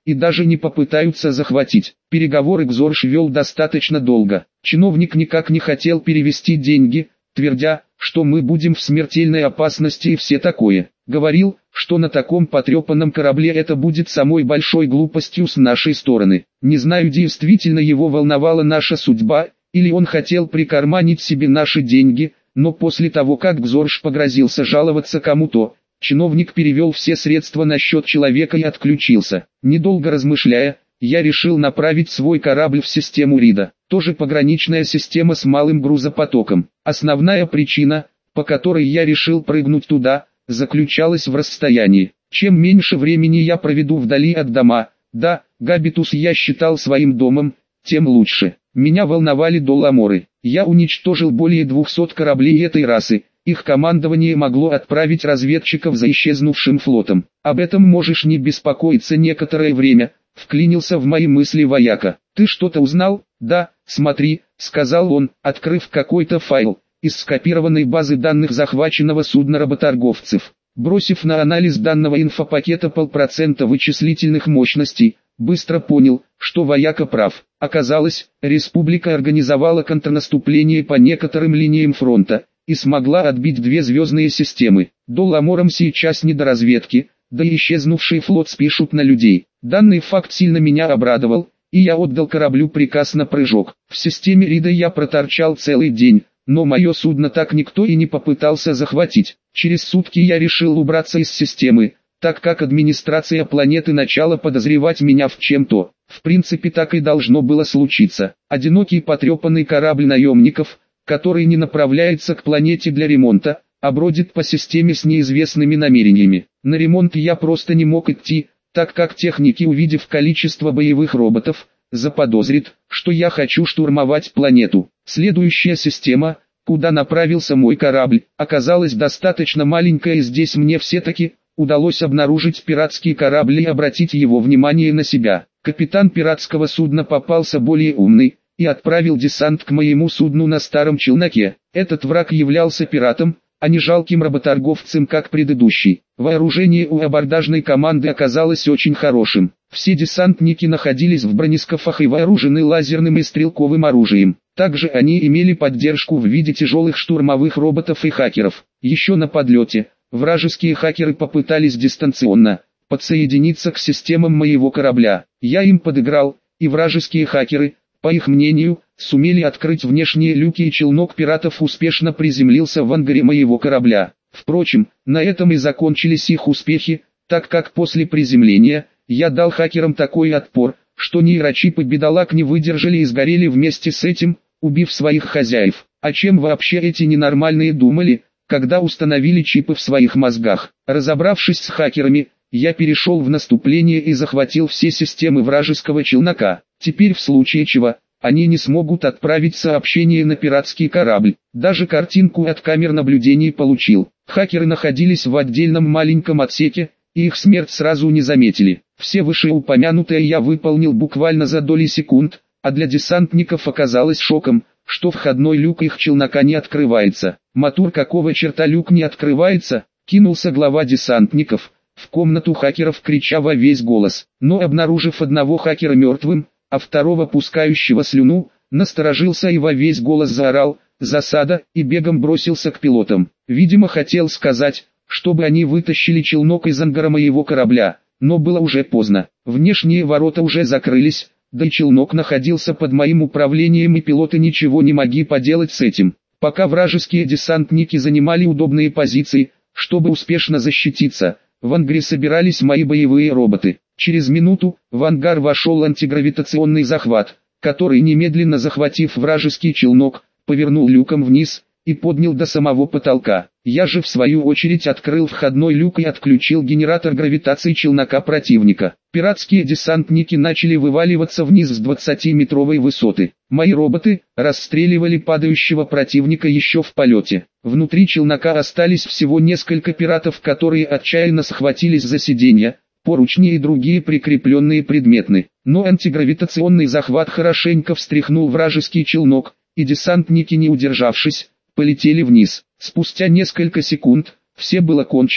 и даже не попытаются захватить. Переговоры Гзорш вел достаточно долго. Чиновник никак не хотел перевести деньги, твердя, что мы будем в смертельной опасности и все такое. Говорил, что на таком потрепанном корабле это будет самой большой глупостью с нашей стороны. Не знаю, действительно его волновала наша судьба, или он хотел прикарманить себе наши деньги, но после того как Гзорш погрозился жаловаться кому-то, чиновник перевел все средства на счет человека и отключился. Недолго размышляя, я решил направить свой корабль в систему Рида, тоже пограничная система с малым грузопотоком. Основная причина, по которой я решил прыгнуть туда, заключалась в расстоянии. Чем меньше времени я проведу вдали от дома, да, Габитус я считал своим домом, тем лучше. Меня волновали Долламоры. Я уничтожил более 200 кораблей этой расы. Их командование могло отправить разведчиков за исчезнувшим флотом. Об этом можешь не беспокоиться некоторое время, вклинился в мои мысли вояка. Ты что-то узнал? Да, смотри, сказал он, открыв какой-то файл из скопированной базы данных захваченного судна работорговцев. Бросив на анализ данного инфопакета 0,5% вычислительных мощностей, быстро понял, что вояка прав. Оказалось, республика организовала контрнаступление по некоторым линиям фронта и смогла отбить две звездные системы. Долламорам сейчас не до разведки, да и исчезнувший флот спишут на людей. Данный факт сильно меня обрадовал, и я отдал кораблю приказ на прыжок. В системе Рида я проторчал целый день, но мое судно так никто и не попытался захватить. Через сутки я решил убраться из системы, так как администрация планеты начала подозревать меня в чем-то. В принципе, так и должно было случиться. Одинокий потрепанный корабль наемников, который не направляется к планете для ремонта, а бродит по системе с неизвестными намерениями. На ремонт я просто не мог идти, так как техники, увидев количество боевых роботов, заподозрит, что я хочу штурмовать планету. Следующая система, куда направился мой корабль, оказалась достаточно маленькая, и здесь мне все-таки удалось обнаружить пиратский корабль и обратить его внимание на себя. Капитан пиратского судна попался более умный и отправил десант к моему судну на старом челноке. Этот враг являлся пиратом, а не жалким работорговцем, как предыдущий. Вооружение у абордажной команды оказалось очень хорошим. Все десантники находились в бронескафах и вооружены лазерным и стрелковым оружием. Также они имели поддержку в виде тяжелых штурмовых роботов и хакеров. Еще на подлете, вражеские хакеры попытались дистанционно подсоединиться к системам моего корабля. Я им подыграл, и вражеские хакеры, по их мнению, сумели открыть внешние люки, и челнок пиратов успешно приземлился в ангаре моего корабля. Впрочем, на этом и закончились их успехи, так как после приземления я дал хакерам такой отпор, что нейрочипы бедолаг не выдержали и сгорели вместе с этим, убив своих хозяев. О чем вообще эти ненормальные думали, когда установили чипы в своих мозгах? Разобравшись с хакерами, я перешел в наступление и захватил все системы вражеского челнока. Теперь в случае чего, они не смогут отправить сообщение на пиратский корабль. Даже картинку от камер наблюдений получил. Хакеры находились в отдельном маленьком отсеке, и их смерть сразу не заметили. Все вышеупомянутое я выполнил буквально за доли секунд, а для десантников оказалось шоком, что входной люк их челнока не открывается. «Матур, какого черта люк не открывается?» — кинулся глава десантников в комнату хакеров, крича во весь голос. Но обнаружив одного хакера мертвым, а второго пускающего слюну, насторожился и во весь голос заорал «Засада!» и бегом бросился к пилотам. Видимо, хотел сказать, чтобы они вытащили челнок из ангара моего корабля, но было уже поздно. Внешние ворота уже закрылись, да и челнок находился под моим управлением, и пилоты ничего не могли поделать с этим. Пока вражеские десантники занимали удобные позиции, чтобы успешно защититься, в ангаре собирались мои боевые роботы. Через минуту в ангар вошел антигравитационный захват, который, немедленно захватив вражеский челнок, повернул люком вниз и поднял до самого потолка. Я же в свою очередь открыл входной люк и отключил генератор гравитации челнока противника. Пиратские десантники начали вываливаться вниз с 20-метровой высоты. Мои роботы расстреливали падающего противника еще в полете. Внутри челнока остались всего несколько пиратов, которые отчаянно схватились за сиденья, поручни и другие прикрепленные предметы. Но антигравитационный захват хорошенько встряхнул вражеский челнок, и десантники, не удержавшись, полетели вниз. Спустя несколько секунд, все было кончено,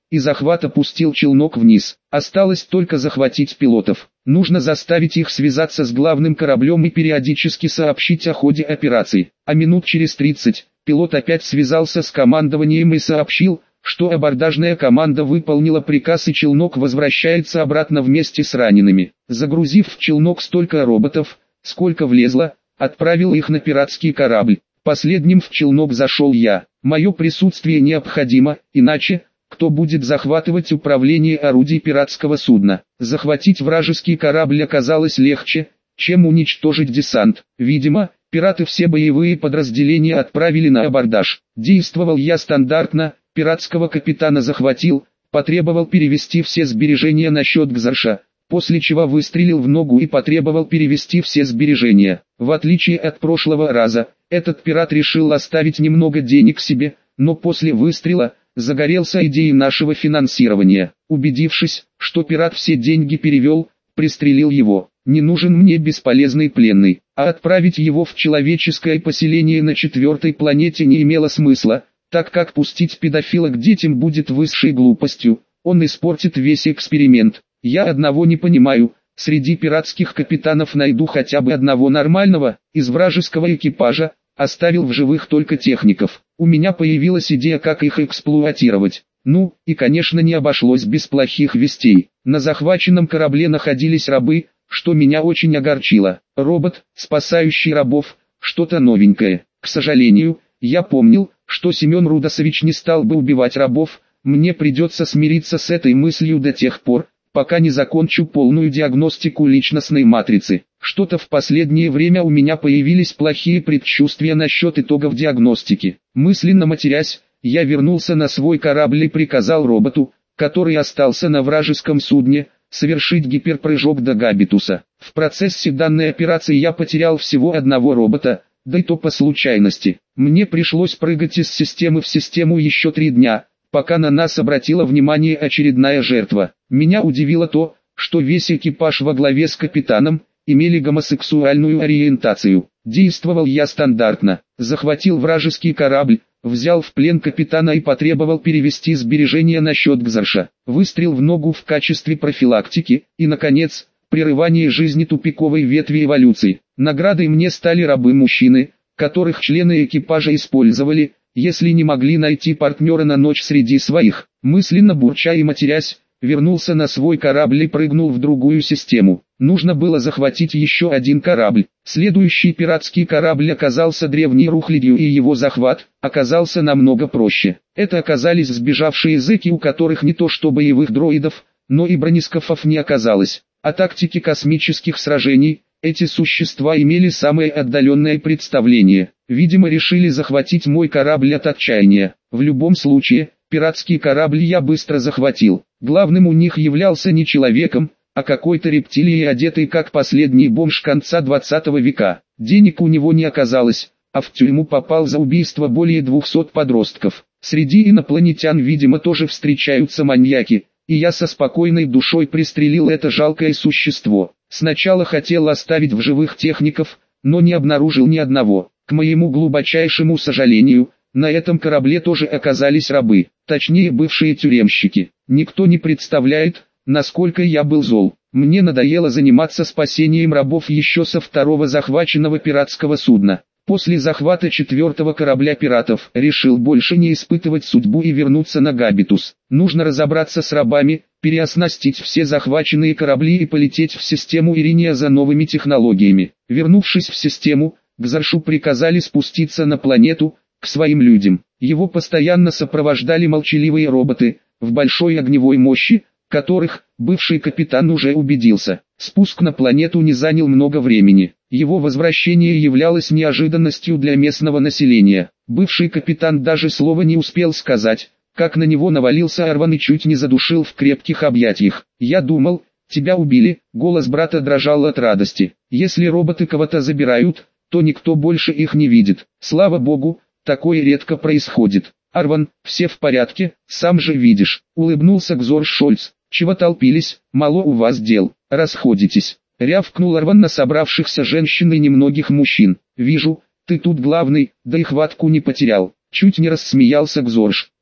и захват опустил челнок вниз. Осталось только захватить пилотов. Нужно заставить их связаться с главным кораблем и периодически сообщить о ходе операции. А минут через 30, пилот опять связался с командованием и сообщил, что абордажная команда выполнила приказ и челнок возвращается обратно вместе с ранеными. Загрузив в челнок столько роботов, сколько влезло, отправил их на пиратский корабль. Последним в челнок зашел я. Мое присутствие необходимо, иначе, кто будет захватывать управление орудий пиратского судна? Захватить вражеский корабль оказалось легче, чем уничтожить десант. Видимо, пираты все боевые подразделения отправили на абордаж. Действовал я стандартно, пиратского капитана захватил, потребовал перевести все сбережения на счет Гзарша, после чего выстрелил в ногу и потребовал перевести все сбережения. В отличие от прошлого раза, этот пират решил оставить немного денег себе, но после выстрела загорелся идеей нашего финансирования. Убедившись, что пират все деньги перевел, пристрелил его. Не нужен мне бесполезный пленный, а отправить его в человеческое поселение на 4-й планете не имело смысла, так как пустить педофила к детям будет высшей глупостью, он испортит весь эксперимент. Я одного не понимаю, среди пиратских капитанов найду хотя бы одного нормального, из вражеского экипажа, оставил в живых только техников. У меня появилась идея, как их эксплуатировать. Ну, и конечно не обошлось без плохих вестей. На захваченном корабле находились рабы, что меня очень огорчило. Робот, спасающий рабов, что-то новенькое. К сожалению, я помнил, что Семен Рудосович не стал бы убивать рабов, мне придется смириться с этой мыслью до тех пор, пока не закончу полную диагностику личностной матрицы. Что-то в последнее время у меня появились плохие предчувствия насчет итогов диагностики. Мысленно матерясь, я вернулся на свой корабль и приказал роботу, который остался на вражеском судне, совершить гиперпрыжок до Габитуса. В процессе данной операции я потерял всего одного робота, да и то по случайности. Мне пришлось прыгать из системы в систему еще 3 дня, пока на нас обратила внимание очередная жертва. Меня удивило то, что весь экипаж во главе с капитаном имели гомосексуальную ориентацию. Действовал я стандартно, захватил вражеский корабль, взял в плен капитана и потребовал перевести сбережения на счет Гзарша. Выстрел в ногу в качестве профилактики и, наконец, прерывание жизни тупиковой ветви эволюции. Наградой мне стали рабы-мужчины, которых члены экипажа использовали, если не могли найти партнера на ночь среди своих. Мысленно бурча и матерясь, вернулся на свой корабль и прыгнул в другую систему. Нужно было захватить еще один корабль. Следующий пиратский корабль оказался древней рухлядью, и его захват оказался намного проще. Это оказались сбежавшие зэки, у которых не то что боевых дроидов, но и бронескафов не оказалось. О тактике космических сражений эти существа имели самое отдаленное представление. Видимо, решили захватить мой корабль от отчаяния. В любом случае, пиратский корабль я быстро захватил. Главным у них являлся не человеком, а какой-то рептилией, одетой как последний бомж конца 20 века. Денег у него не оказалось, а в тюрьму попал за убийство более 200 подростков. Среди инопланетян, видимо, тоже встречаются маньяки, и я со спокойной душой пристрелил это жалкое существо. Сначала хотел оставить в живых техников, но не обнаружил ни одного. К моему глубочайшему сожалению, на этом корабле тоже оказались рабы, точнее бывшие тюремщики. Никто не представляет, насколько я был зол. Мне надоело заниматься спасением рабов еще со 2-го захваченного пиратского судна. После захвата 4-го корабля пиратов решил больше не испытывать судьбу и вернуться на Габитус. Нужно разобраться с рабами, переоснастить все захваченные корабли и полететь в систему Ириния за новыми технологиями. Вернувшись в систему, Гзаршу приказали спуститься на планету, к своим людям. Его постоянно сопровождали молчаливые роботы, в большой огневой мощи, которых бывший капитан уже убедился. Спуск на планету не занял много времени. Его возвращение являлось неожиданностью для местного населения. Бывший капитан даже слова не успел сказать, как на него навалился Арван и чуть не задушил в крепких объятиях. «Я думал, тебя убили», — голос брата дрожал от радости. «Если роботы кого-то забирают, то никто больше их не видит. Слава богу, такое редко происходит. Арван, все в порядке, сам же видишь», — улыбнулся Гзор Шольц. «Чего толпились, мало у вас дел, расходитесь», — рявкнул Арван на собравшихся женщин и немногих мужчин. «Вижу, ты тут главный, да и хватку не потерял», — чуть не рассмеялся Гзорш.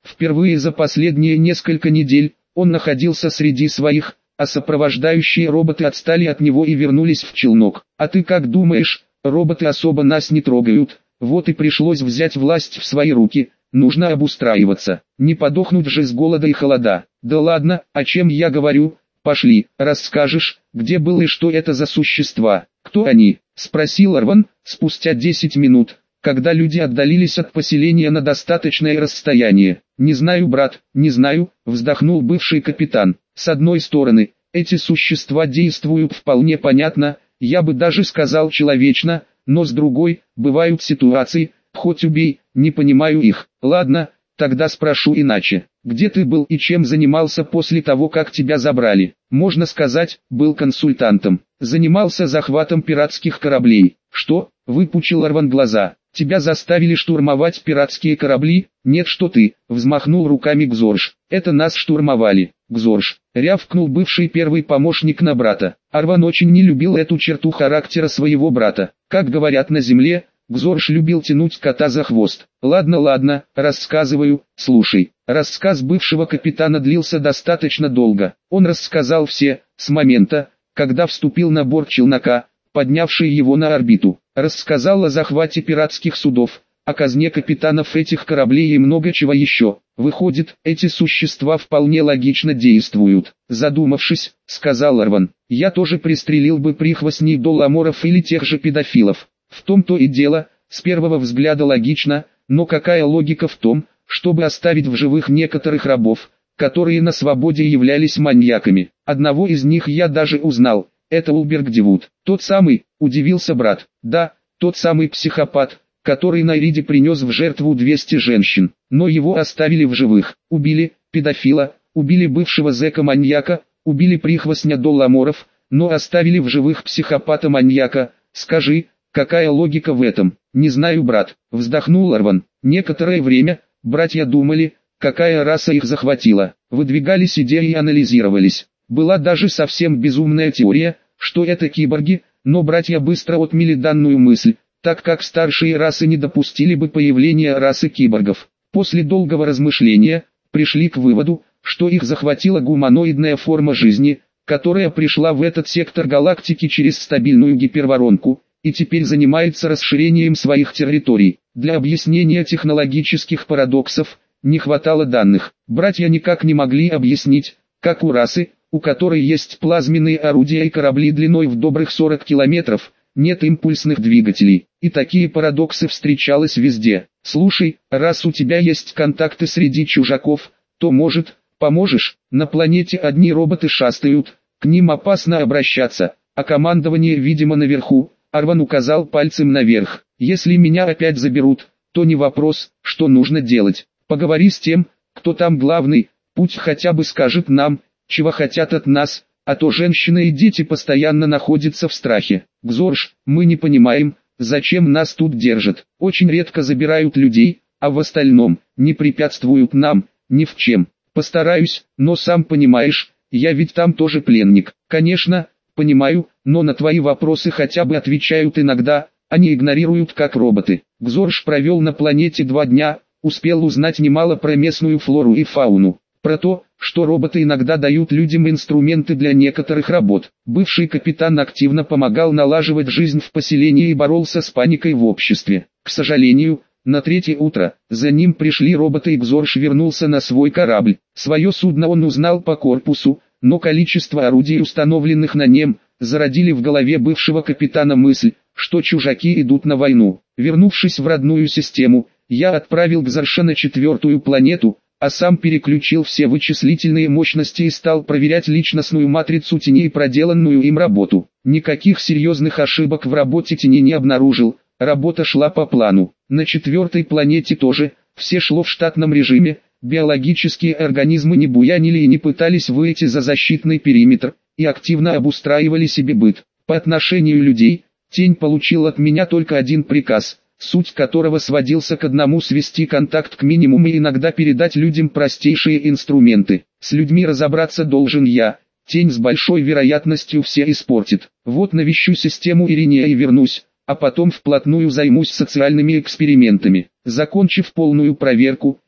Впервые за последние несколько недель он находился среди своих, а сопровождающие роботы отстали от него и вернулись в челнок. А ты как думаешь, роботы особо нас не трогают, вот и пришлось взять власть в свои руки, нужно обустраиваться, не подохнуть же с голода и холода. Да ладно, о чем я говорю, пошли, расскажешь, где был и что это за существа, кто они, спросил Арван, спустя 10 минут, когда люди отдалились от поселения на достаточное расстояние. «Не знаю, брат, не знаю», — вздохнул бывший капитан. «С одной стороны, эти существа действуют вполне понятно, я бы даже сказал человечно, но с другой, бывают ситуации, хоть убей, не понимаю их. Ладно, тогда спрошу иначе. Где ты был и чем занимался после того, как тебя забрали?» «Можно сказать, был консультантом. Занимался захватом пиратских кораблей». «Что?» — выпучил Арван глаза. «Тебя заставили штурмовать пиратские корабли?» «Нет, что ты», — взмахнул руками Гзорж. «Это нас штурмовали». «Гзорж», — рявкнул бывший первый помощник на брата. Арван очень не любил эту черту характера своего брата. Как говорят на земле, Гзорж любил тянуть кота за хвост. «Ладно, рассказываю, слушай». Рассказ бывшего капитана длился достаточно долго. Он рассказал все, с момента, когда вступил на борт челнока, поднявший его на орбиту. Рассказал о захвате пиратских судов, о казне капитанов этих кораблей и много чего еще. Выходит, эти существа вполне логично действуют. Задумавшись, сказал Арван, я тоже пристрелил бы прихвостней доламоров или тех же педофилов. В том-то и дело, с первого взгляда логично, но какая логика в том, чтобы оставить в живых некоторых рабов, которые на свободе являлись маньяками. Одного из них я даже узнал. «Это Улберг Дивуд». «Тот самый?» – удивился брат. «Да, тот самый психопат, который на Ириде принес в жертву 200 женщин. Но его оставили в живых. Убили педофила, убили бывшего зэка-маньяка, убили прихвостня доламоров, но оставили в живых психопата-маньяка. Скажи, какая логика в этом?» «Не знаю, брат», – вздохнул Арван. Некоторое время братья думали, какая раса их захватила. Выдвигались идеи и анализировались. Была даже совсем безумная теория, что это киборги, но братья быстро отмели данную мысль, так как старшие расы не допустили бы появления расы киборгов. После долгого размышления, пришли к выводу, что их захватила гуманоидная форма жизни, которая пришла в этот сектор галактики через стабильную гиперворонку, и теперь занимается расширением своих территорий. Для объяснения технологических парадоксов, не хватало данных. Братья никак не могли объяснить, как у расы, у которой есть плазменные орудия и корабли длиной в добрых 40 километров, нет импульсных двигателей. И такие парадоксы встречалось везде. «Слушай, раз у тебя есть контакты среди чужаков, то может, поможешь? На планете одни роботы шастают, к ним опасно обращаться, а командование видимо наверху». Арван указал пальцем наверх. «Если меня опять заберут, то не вопрос, что нужно делать. Поговори с тем, кто там главный, пусть хотя бы скажет нам, чего хотят от нас, а то женщины и дети постоянно находятся в страхе. Гзорж, мы не понимаем, зачем нас тут держат. Очень редко забирают людей, а в остальном, не препятствуют нам, ни в чем. Постараюсь, но сам понимаешь, я ведь там тоже пленник». «Конечно, понимаю, но на твои вопросы хотя бы отвечают иногда, а не игнорируют как роботы». Гзорж провел на планете 2 дня, успел узнать немало про местную флору и фауну. Про то, что роботы иногда дают людям инструменты для некоторых работ. Бывший капитан активно помогал налаживать жизнь в поселении и боролся с паникой в обществе. К сожалению, на 3-е утро, за ним пришли роботы и Гзорж вернулся на свой корабль. Свое судно он узнал по корпусу, но количество орудий, установленных на нем, зародили в голове бывшего капитана мысль, что чужаки идут на войну. Вернувшись в родную систему, я отправил Гзоржа на 4-ю планету, а сам переключил все вычислительные мощности и стал проверять личностную матрицу тени и проделанную им работу. Никаких серьезных ошибок в работе тени не обнаружил, работа шла по плану. На 4-й планете тоже, все шло в штатном режиме, биологические организмы не буянили и не пытались выйти за защитный периметр, и активно обустраивали себе быт. По отношению людей, тень получил от меня только один приказ – суть которого сводился к одному: свести контакт к минимуму и иногда передать людям простейшие инструменты. С людьми разобраться должен я, тень с большой вероятностью все испортит. Вот навещу систему Иринея и вернусь, а потом вплотную займусь социальными экспериментами. Закончив полную проверку,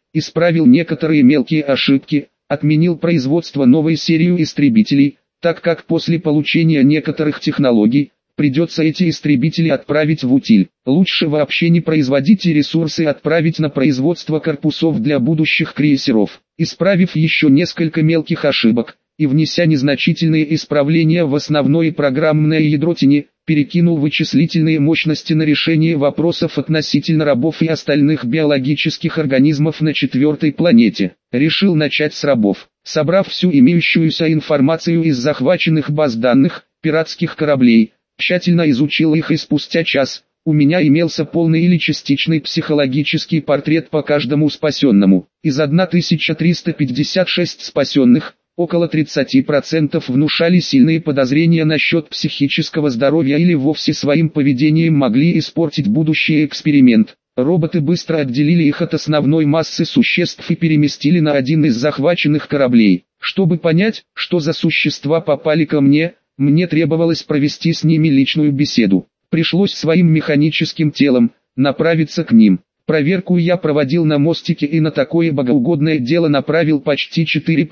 исправил некоторые мелкие ошибки, отменил производство новой серии истребителей, так как после получения некоторых технологий, придется эти истребители отправить в утиль. Лучше вообще не производить и ресурсы отправить на производство корпусов для будущих крейсеров. Исправив еще несколько мелких ошибок, и внеся незначительные исправления в основное программное ядро Тени, перекинул вычислительные мощности на решение вопросов относительно рабов и остальных биологических организмов на 4-й планете. Решил начать с рабов. Собрав всю имеющуюся информацию из захваченных баз данных, пиратских кораблей, тщательно изучил их, и спустя час, у меня имелся полный или частичный психологический портрет по каждому спасенному. Из 1356 спасенных, около 30% внушали сильные подозрения насчет психического здоровья или вовсе своим поведением могли испортить будущий эксперимент. Роботы быстро отделили их от основной массы существ и переместили на один из захваченных кораблей. Чтобы понять, что за существа попали ко мне требовалось провести с ними личную беседу. Пришлось своим механическим телом направиться к ним. Проверку я проводил на мостике и на такое богоугодное дело направил почти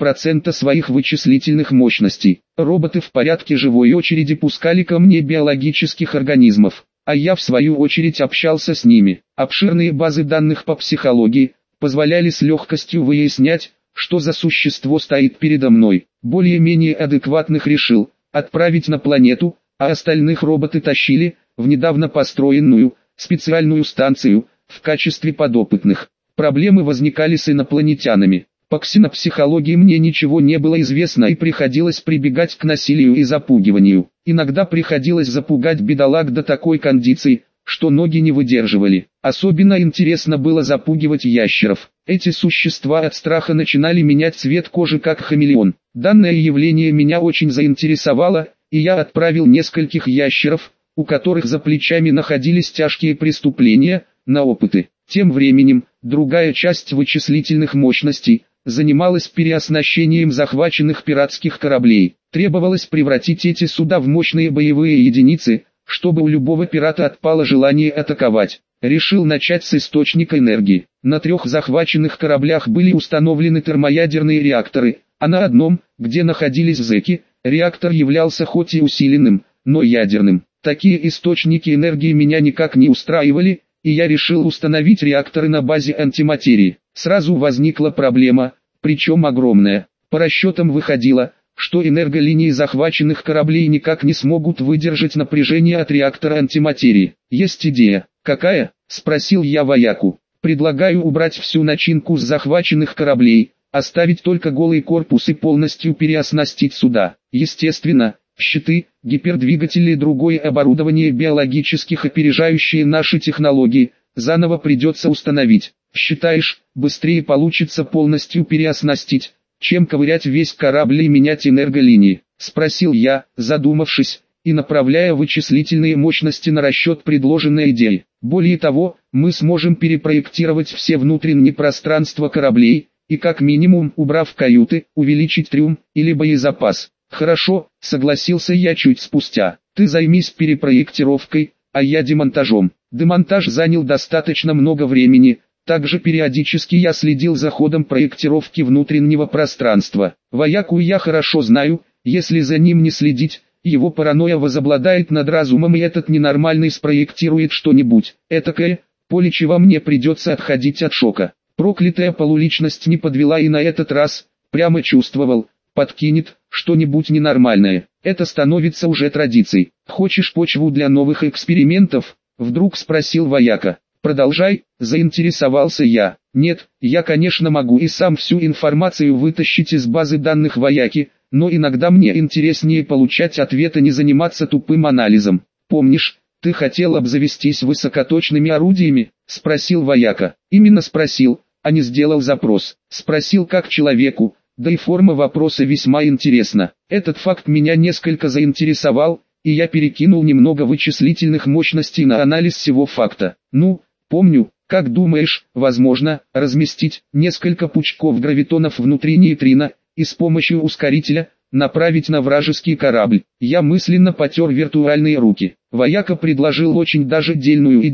4% своих вычислительных мощностей. Роботы в порядке живой очереди пускали ко мне биологических организмов, а я в свою очередь общался с ними. Обширные базы данных по психологии позволяли с легкостью выяснять, что за существо стоит передо мной. Более-менее адекватных решил отправить на планету, а остальных роботы тащили в недавно построенную специальную станцию в качестве подопытных. Проблемы возникали с инопланетянами. По ксенопсихологии мне ничего не было известно и приходилось прибегать к насилию и запугиванию. Иногда приходилось запугать бедолаг до такой кондиции, что ноги не выдерживали. Особенно интересно было запугивать ящеров. Эти существа от страха начинали менять цвет кожи как хамелеон. Данное явление меня очень заинтересовало, и я отправил нескольких ящеров, у которых за плечами находились тяжкие преступления, на опыты. Тем временем, другая часть вычислительных мощностей занималась переоснащением захваченных пиратских кораблей. Требовалось превратить эти суда в мощные боевые единицы, чтобы у любого пирата отпало желание атаковать. Решил начать с источника энергии. На 3 захваченных кораблях были установлены термоядерные реакторы, а на одном, где находились зэки, реактор являлся хоть и усиленным, но ядерным. Такие источники энергии меня никак не устраивали, и я решил установить реакторы на базе антиматерии. Сразу возникла проблема, причем огромная. По расчетам выходило, что энерголинии захваченных кораблей никак не смогут выдержать напряжение от реактора антиматерии. Есть идея. Какая? Спросил я вояку. Предлагаю убрать всю начинку с захваченных кораблей, оставить только голый корпус и полностью переоснастить суда. Естественно, щиты, гипердвигатели и другое оборудование биологических опережающие наши технологии, заново придется установить. Считаешь, быстрее получится полностью переоснастить, чем ковырять весь корабль и менять энерголинии? Спросил я, задумавшись, и направляя вычислительные мощности на расчет предложенной идеи. Более того, мы сможем перепроектировать все внутренние пространства кораблей, и как минимум, убрав каюты, увеличить трюм или боезапас. Хорошо, согласился я чуть спустя. Ты займись перепроектировкой, а я демонтажом. Демонтаж занял достаточно много времени. Также периодически я следил за ходом проектировки внутреннего пространства. Вояку я хорошо знаю, если за ним не следить, его паранойя возобладает над разумом, и этот ненормальный спроектирует что-нибудь этакое, после чего мне придется отходить от шока. Проклятая полуличность не подвела и на этот раз, прямо чувствовал, подкинет что-нибудь ненормальное. Это становится уже традицией. Хочешь почву для новых экспериментов? Вдруг спросил вояка. Продолжай, заинтересовался я. Нет, я конечно могу и сам всю информацию вытащить из базы данных вояки, но иногда мне интереснее получать ответы, не заниматься тупым анализом. Помнишь, ты хотел обзавестись высокоточными орудиями? Спросил вояка. Именно спросил, а не сделал запрос. Спросил как человеку, да и форма вопроса весьма интересна. Этот факт меня несколько заинтересовал, и я перекинул немного вычислительных мощностей на анализ всего факта. Ну, помню, как думаешь, возможно, разместить несколько пучков гравитонов внутри нейтрина, и с помощью ускорителя направить на вражеский корабль? Я мысленно потер виртуальные руки. Вояка предложил очень даже дельную идею.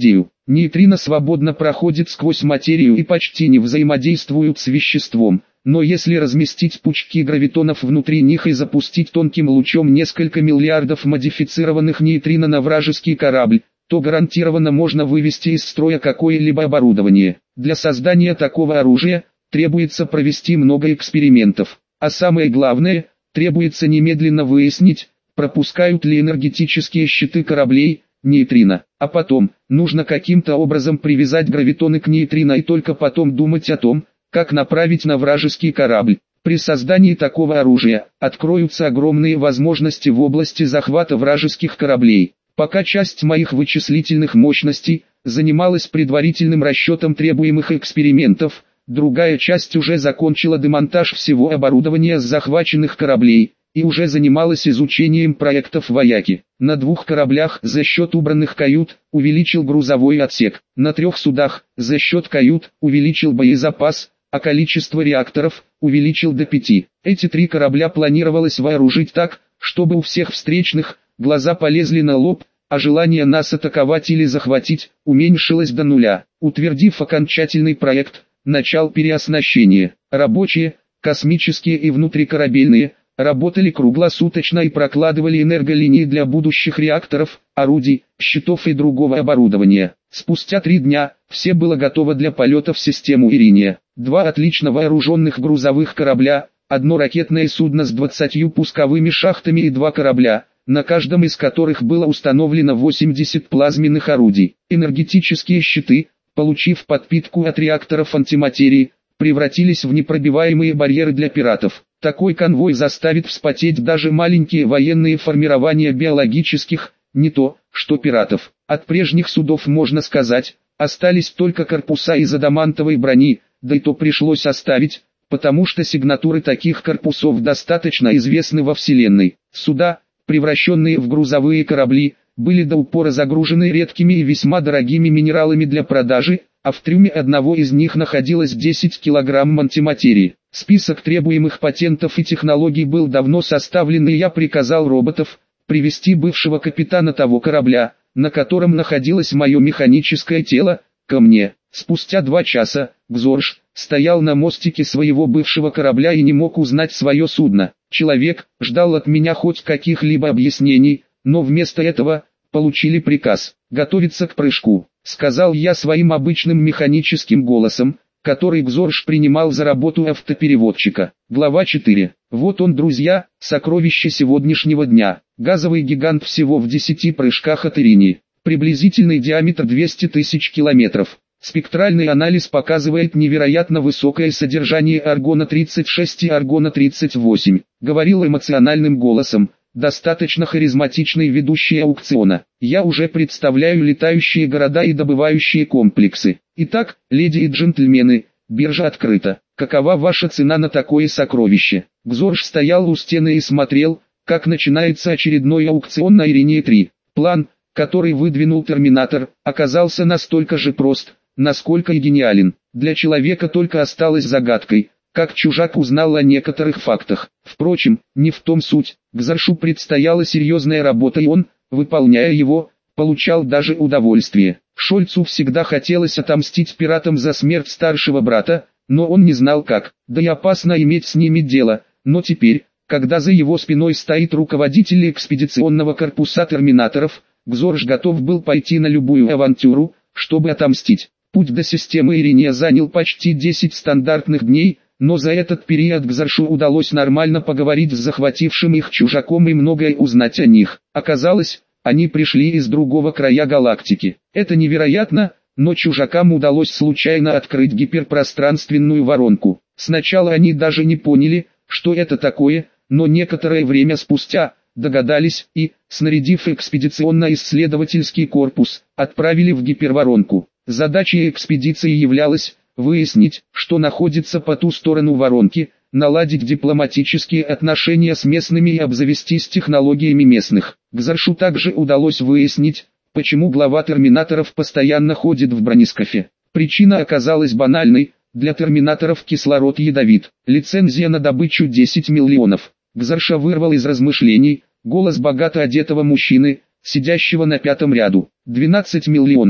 Нейтрино свободно проходят сквозь материю и почти не взаимодействуют с веществом. Но если разместить пучки гравитонов внутри них и запустить тонким лучом несколько миллиардов модифицированных нейтрино на вражеский корабль, то гарантированно можно вывести из строя какое-либо оборудование. Для создания такого оружия требуется провести много экспериментов. А самое главное, требуется немедленно выяснить, пропускают ли энергетические щиты кораблей нейтрино. А потом, нужно каким-то образом привязать гравитоны к нейтрино и только потом думать о том, как направить на вражеский корабль. При создании такого оружия откроются огромные возможности в области захвата вражеских кораблей. Пока часть моих вычислительных мощностей занималась предварительным расчетом требуемых экспериментов, другая часть уже закончила демонтаж всего оборудования с захваченных кораблей и уже занималась изучением проектов вояки. На 2 кораблях за счет убранных кают увеличил грузовой отсек, на 3 судах за счет кают увеличил боезапас, а количество реакторов увеличил до 5. Эти 3 корабля планировалось вооружить так, чтобы у всех встречных глаза полезли на лоб, а желание нас атаковать или захватить уменьшилось до нуля. Утвердив окончательный проект, начал переоснащение. Рабочие, космические и внутрикорабельные, работали круглосуточно и прокладывали энерголинии для будущих реакторов, орудий, щитов и другого оборудования. Спустя 3 дня, все было готово для полета в систему Ириния. 2 отлично вооруженных грузовых корабля, 1 ракетное судно с 20 пусковыми шахтами и 2 корабля, на каждом из которых было установлено 80 плазменных орудий. Энергетические щиты, получив подпитку от реакторов антиматерии, превратились в непробиваемые барьеры для пиратов. Такой конвой заставит вспотеть даже маленькие военные формирования биологических, не то, что пиратов. От прежних судов, можно сказать, остались только корпуса из адамантовой брони, да и то пришлось оставить, потому что сигнатуры таких корпусов достаточно известны во Вселенной. Суда, превращенные в грузовые корабли, были до упора загружены редкими и весьма дорогими минералами для продажи, а в трюме одного из них находилось 10 килограмм антиматерии. Список требуемых патентов и технологий был давно составлен, и я приказал роботов привести бывшего капитана того корабля, на котором находилось мое механическое тело, ко мне. Спустя 2 часа, Гзорж стоял на мостике своего бывшего корабля и не мог узнать свое судно. Человек ждал от меня хоть каких-либо объяснений, но вместо этого получили приказ готовиться к прыжку. Сказал я своим обычным механическим голосом, который Гзорж принимал за работу автопереводчика. Глава 4. Вот он, друзья, сокровище сегодняшнего дня. Газовый гигант всего в 10 прыжках от Иринии. Приблизительный диаметр 200 тысяч километров. Спектральный анализ показывает невероятно высокое содержание аргона-36 и аргона-38. Говорил эмоциональным голосом, достаточно харизматичный ведущий аукциона. Я уже представляю летающие города и добывающие комплексы. Итак, леди и джентльмены, биржа открыта. Какова ваша цена на такое сокровище? Гзорж стоял у стены и смотрел, как начинается очередной аукцион на Ирине-3. План, который выдвинул Терминатор, оказался настолько же прост, насколько и гениален. Для человека только осталось загадкой, как чужак узнал о некоторых фактах. Впрочем, не в том суть. Гзоршу предстояла серьезная работа, и он, выполняя его, получал даже удовольствие. Шольцу всегда хотелось отомстить пиратам за смерть старшего брата, но он не знал как. Да и опасно иметь с ними дело. Но теперь, когда за его спиной стоит руководитель экспедиционного корпуса терминаторов, Гзорж готов был пойти на любую авантюру, чтобы отомстить. Путь до системы Ириния занял почти 10 стандартных дней, но за этот период Гзоршу удалось нормально поговорить с захватившим их чужаком и многое узнать о них. Оказалось, они пришли из другого края галактики. Это невероятно, но чужакам удалось случайно открыть гиперпространственную воронку. Сначала они даже не поняли, что это такое, но некоторое время спустя догадались и, снарядив экспедиционно-исследовательский корпус, отправили в гиперворонку. Задачей экспедиции являлось выяснить, что находится по ту сторону воронки, наладить дипломатические отношения с местными и обзавестись технологиями местных. Гзоршу также удалось выяснить, почему глава терминаторов постоянно ходит в бронескафе. Причина оказалась банальной: для терминаторов кислород ядовит. Лицензия на добычу 10 миллионов. Гзорша вырвал из размышлений голос богато одетого мужчины, сидящего на 5-м ряду. 12 миллионов.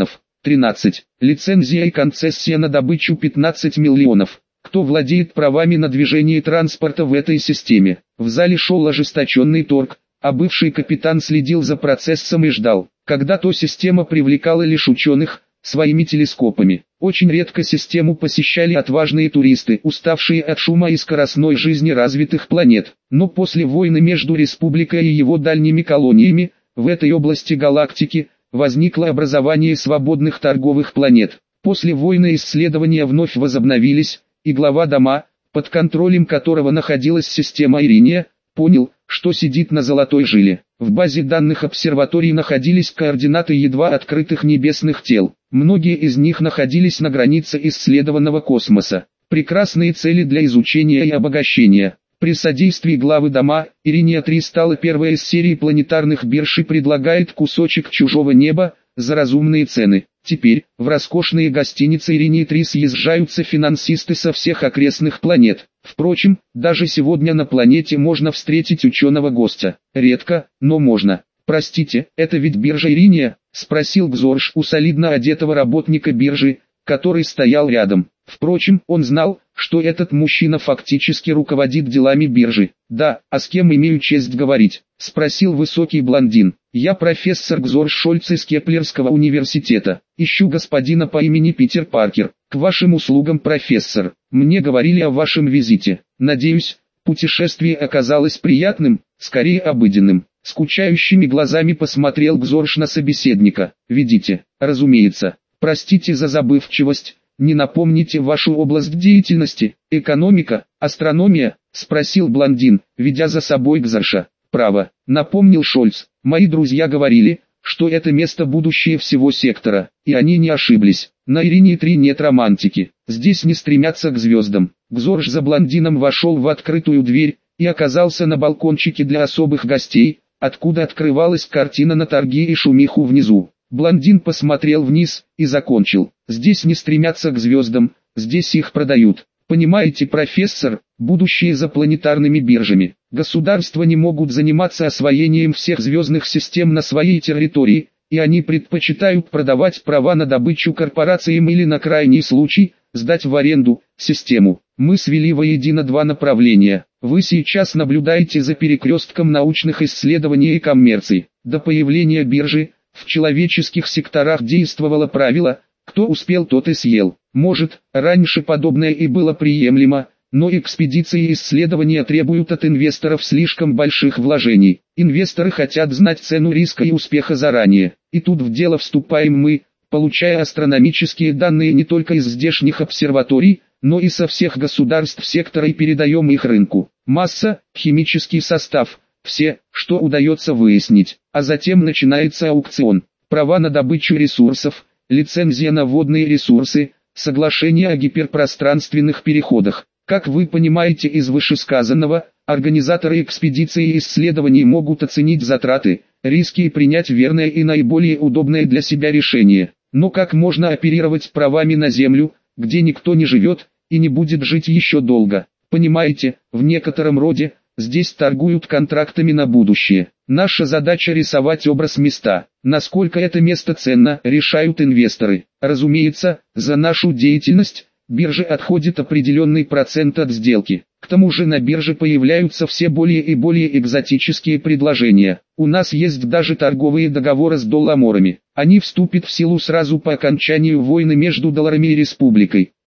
13. Лицензия и концессия на добычу 15 миллионов. Кто владеет правами на движение транспорта в этой системе? В зале шел ожесточенный торг, а бывший капитан следил за процессом и ждал, когда то система привлекала лишь ученых своими телескопами. Очень редко систему посещали отважные туристы, уставшие от шума и скоростной жизни развитых планет. Но после войны между республикой и его дальними колониями, в этой области галактики, возникло образование свободных торговых планет. После войны исследования вновь возобновились, и глава дома, под контролем которого находилась система Ириния, понял, что сидит на золотой жиле. В базе данных обсерватории находились координаты едва открытых небесных тел. Многие из них находились на границе исследованного космоса. Прекрасные цели для изучения и обогащения. При содействии главы дома, Ириния-3 стала первой из серии планетарных бирж и предлагает кусочек чужого неба за разумные цены. Теперь, в роскошные гостиницы Иринии-3 съезжаются финансисты со всех окрестных планет. Впрочем, даже сегодня на планете можно встретить ученого-гостя. Редко, но можно. «Простите, это ведь биржа Ириния?» — спросил Гзорж у солидно одетого работника биржи, который стоял рядом. Впрочем, он знал, что этот мужчина фактически руководит делами биржи. «Да, а с кем имею честь говорить?» — спросил высокий блондин. «Я профессор Гзорж Шольц из Кеплерского университета. Ищу господина по имени Питер Паркер. К вашим услугам, профессор. Мне говорили о вашем визите. Надеюсь, путешествие оказалось приятным, скорее обыденным». Скучающими глазами посмотрел Гзорж на собеседника. «Ведите, разумеется. Простите за забывчивость. Не напомните вашу область деятельности?» «Экономика, астрономия?» — спросил блондин, ведя за собой Гзоржа. «Право», — напомнил Шольц. «Мои друзья говорили, что это место будущее всего сектора, и они не ошиблись. На Иринии-3 нет романтики. Здесь не стремятся к звездам». Гзорж за блондином вошел в открытую дверь и оказался на балкончике для особых гостей, откуда открывалась картина на торги и шумиху внизу. Блондин посмотрел вниз и закончил. «Здесь не стремятся к звездам, здесь их продают. Понимаете, профессор, будущее за планетарными биржами. Государства не могут заниматься освоением всех звездных систем на своей территории, и они предпочитают продавать права на добычу корпорациям или на крайний случай, сдать в аренду систему. Мы свели воедино два направления. Вы сейчас наблюдаете за перекрестком научных исследований и коммерции. До появления биржи, в человеческих секторах действовало правило «кто успел, тот и съел». Может, раньше подобное и было приемлемо, но экспедиции и исследования требуют от инвесторов слишком больших вложений. Инвесторы хотят знать цену риска и успеха заранее. И тут в дело вступаем мы, получая астрономические данные не только из здешних обсерваторий, но и со всех государств сектора и передаем их рынку. Масса, химический состав, все, что удается выяснить. А затем начинается аукцион. Права на добычу ресурсов, лицензия на водные ресурсы, соглашение о гиперпространственных переходах. Как вы понимаете из вышесказанного, организаторы экспедиции и исследований могут оценить затраты, риски и принять верное и наиболее удобное для себя решение. Но как можно оперировать правами на Землю, где никто не живет и не будет жить еще долго? Понимаете, в некотором роде, здесь торгуют контрактами на будущее. Наша задача рисовать образ места. Насколько это место ценно, решают инвесторы. Разумеется, за нашу деятельность, бирже отходит определенный процент от сделки. К тому же на бирже появляются все более и более экзотические предложения. У нас есть даже торговые договоры с долламорами. Они вступят в силу сразу по окончанию войны между долларами и республикой.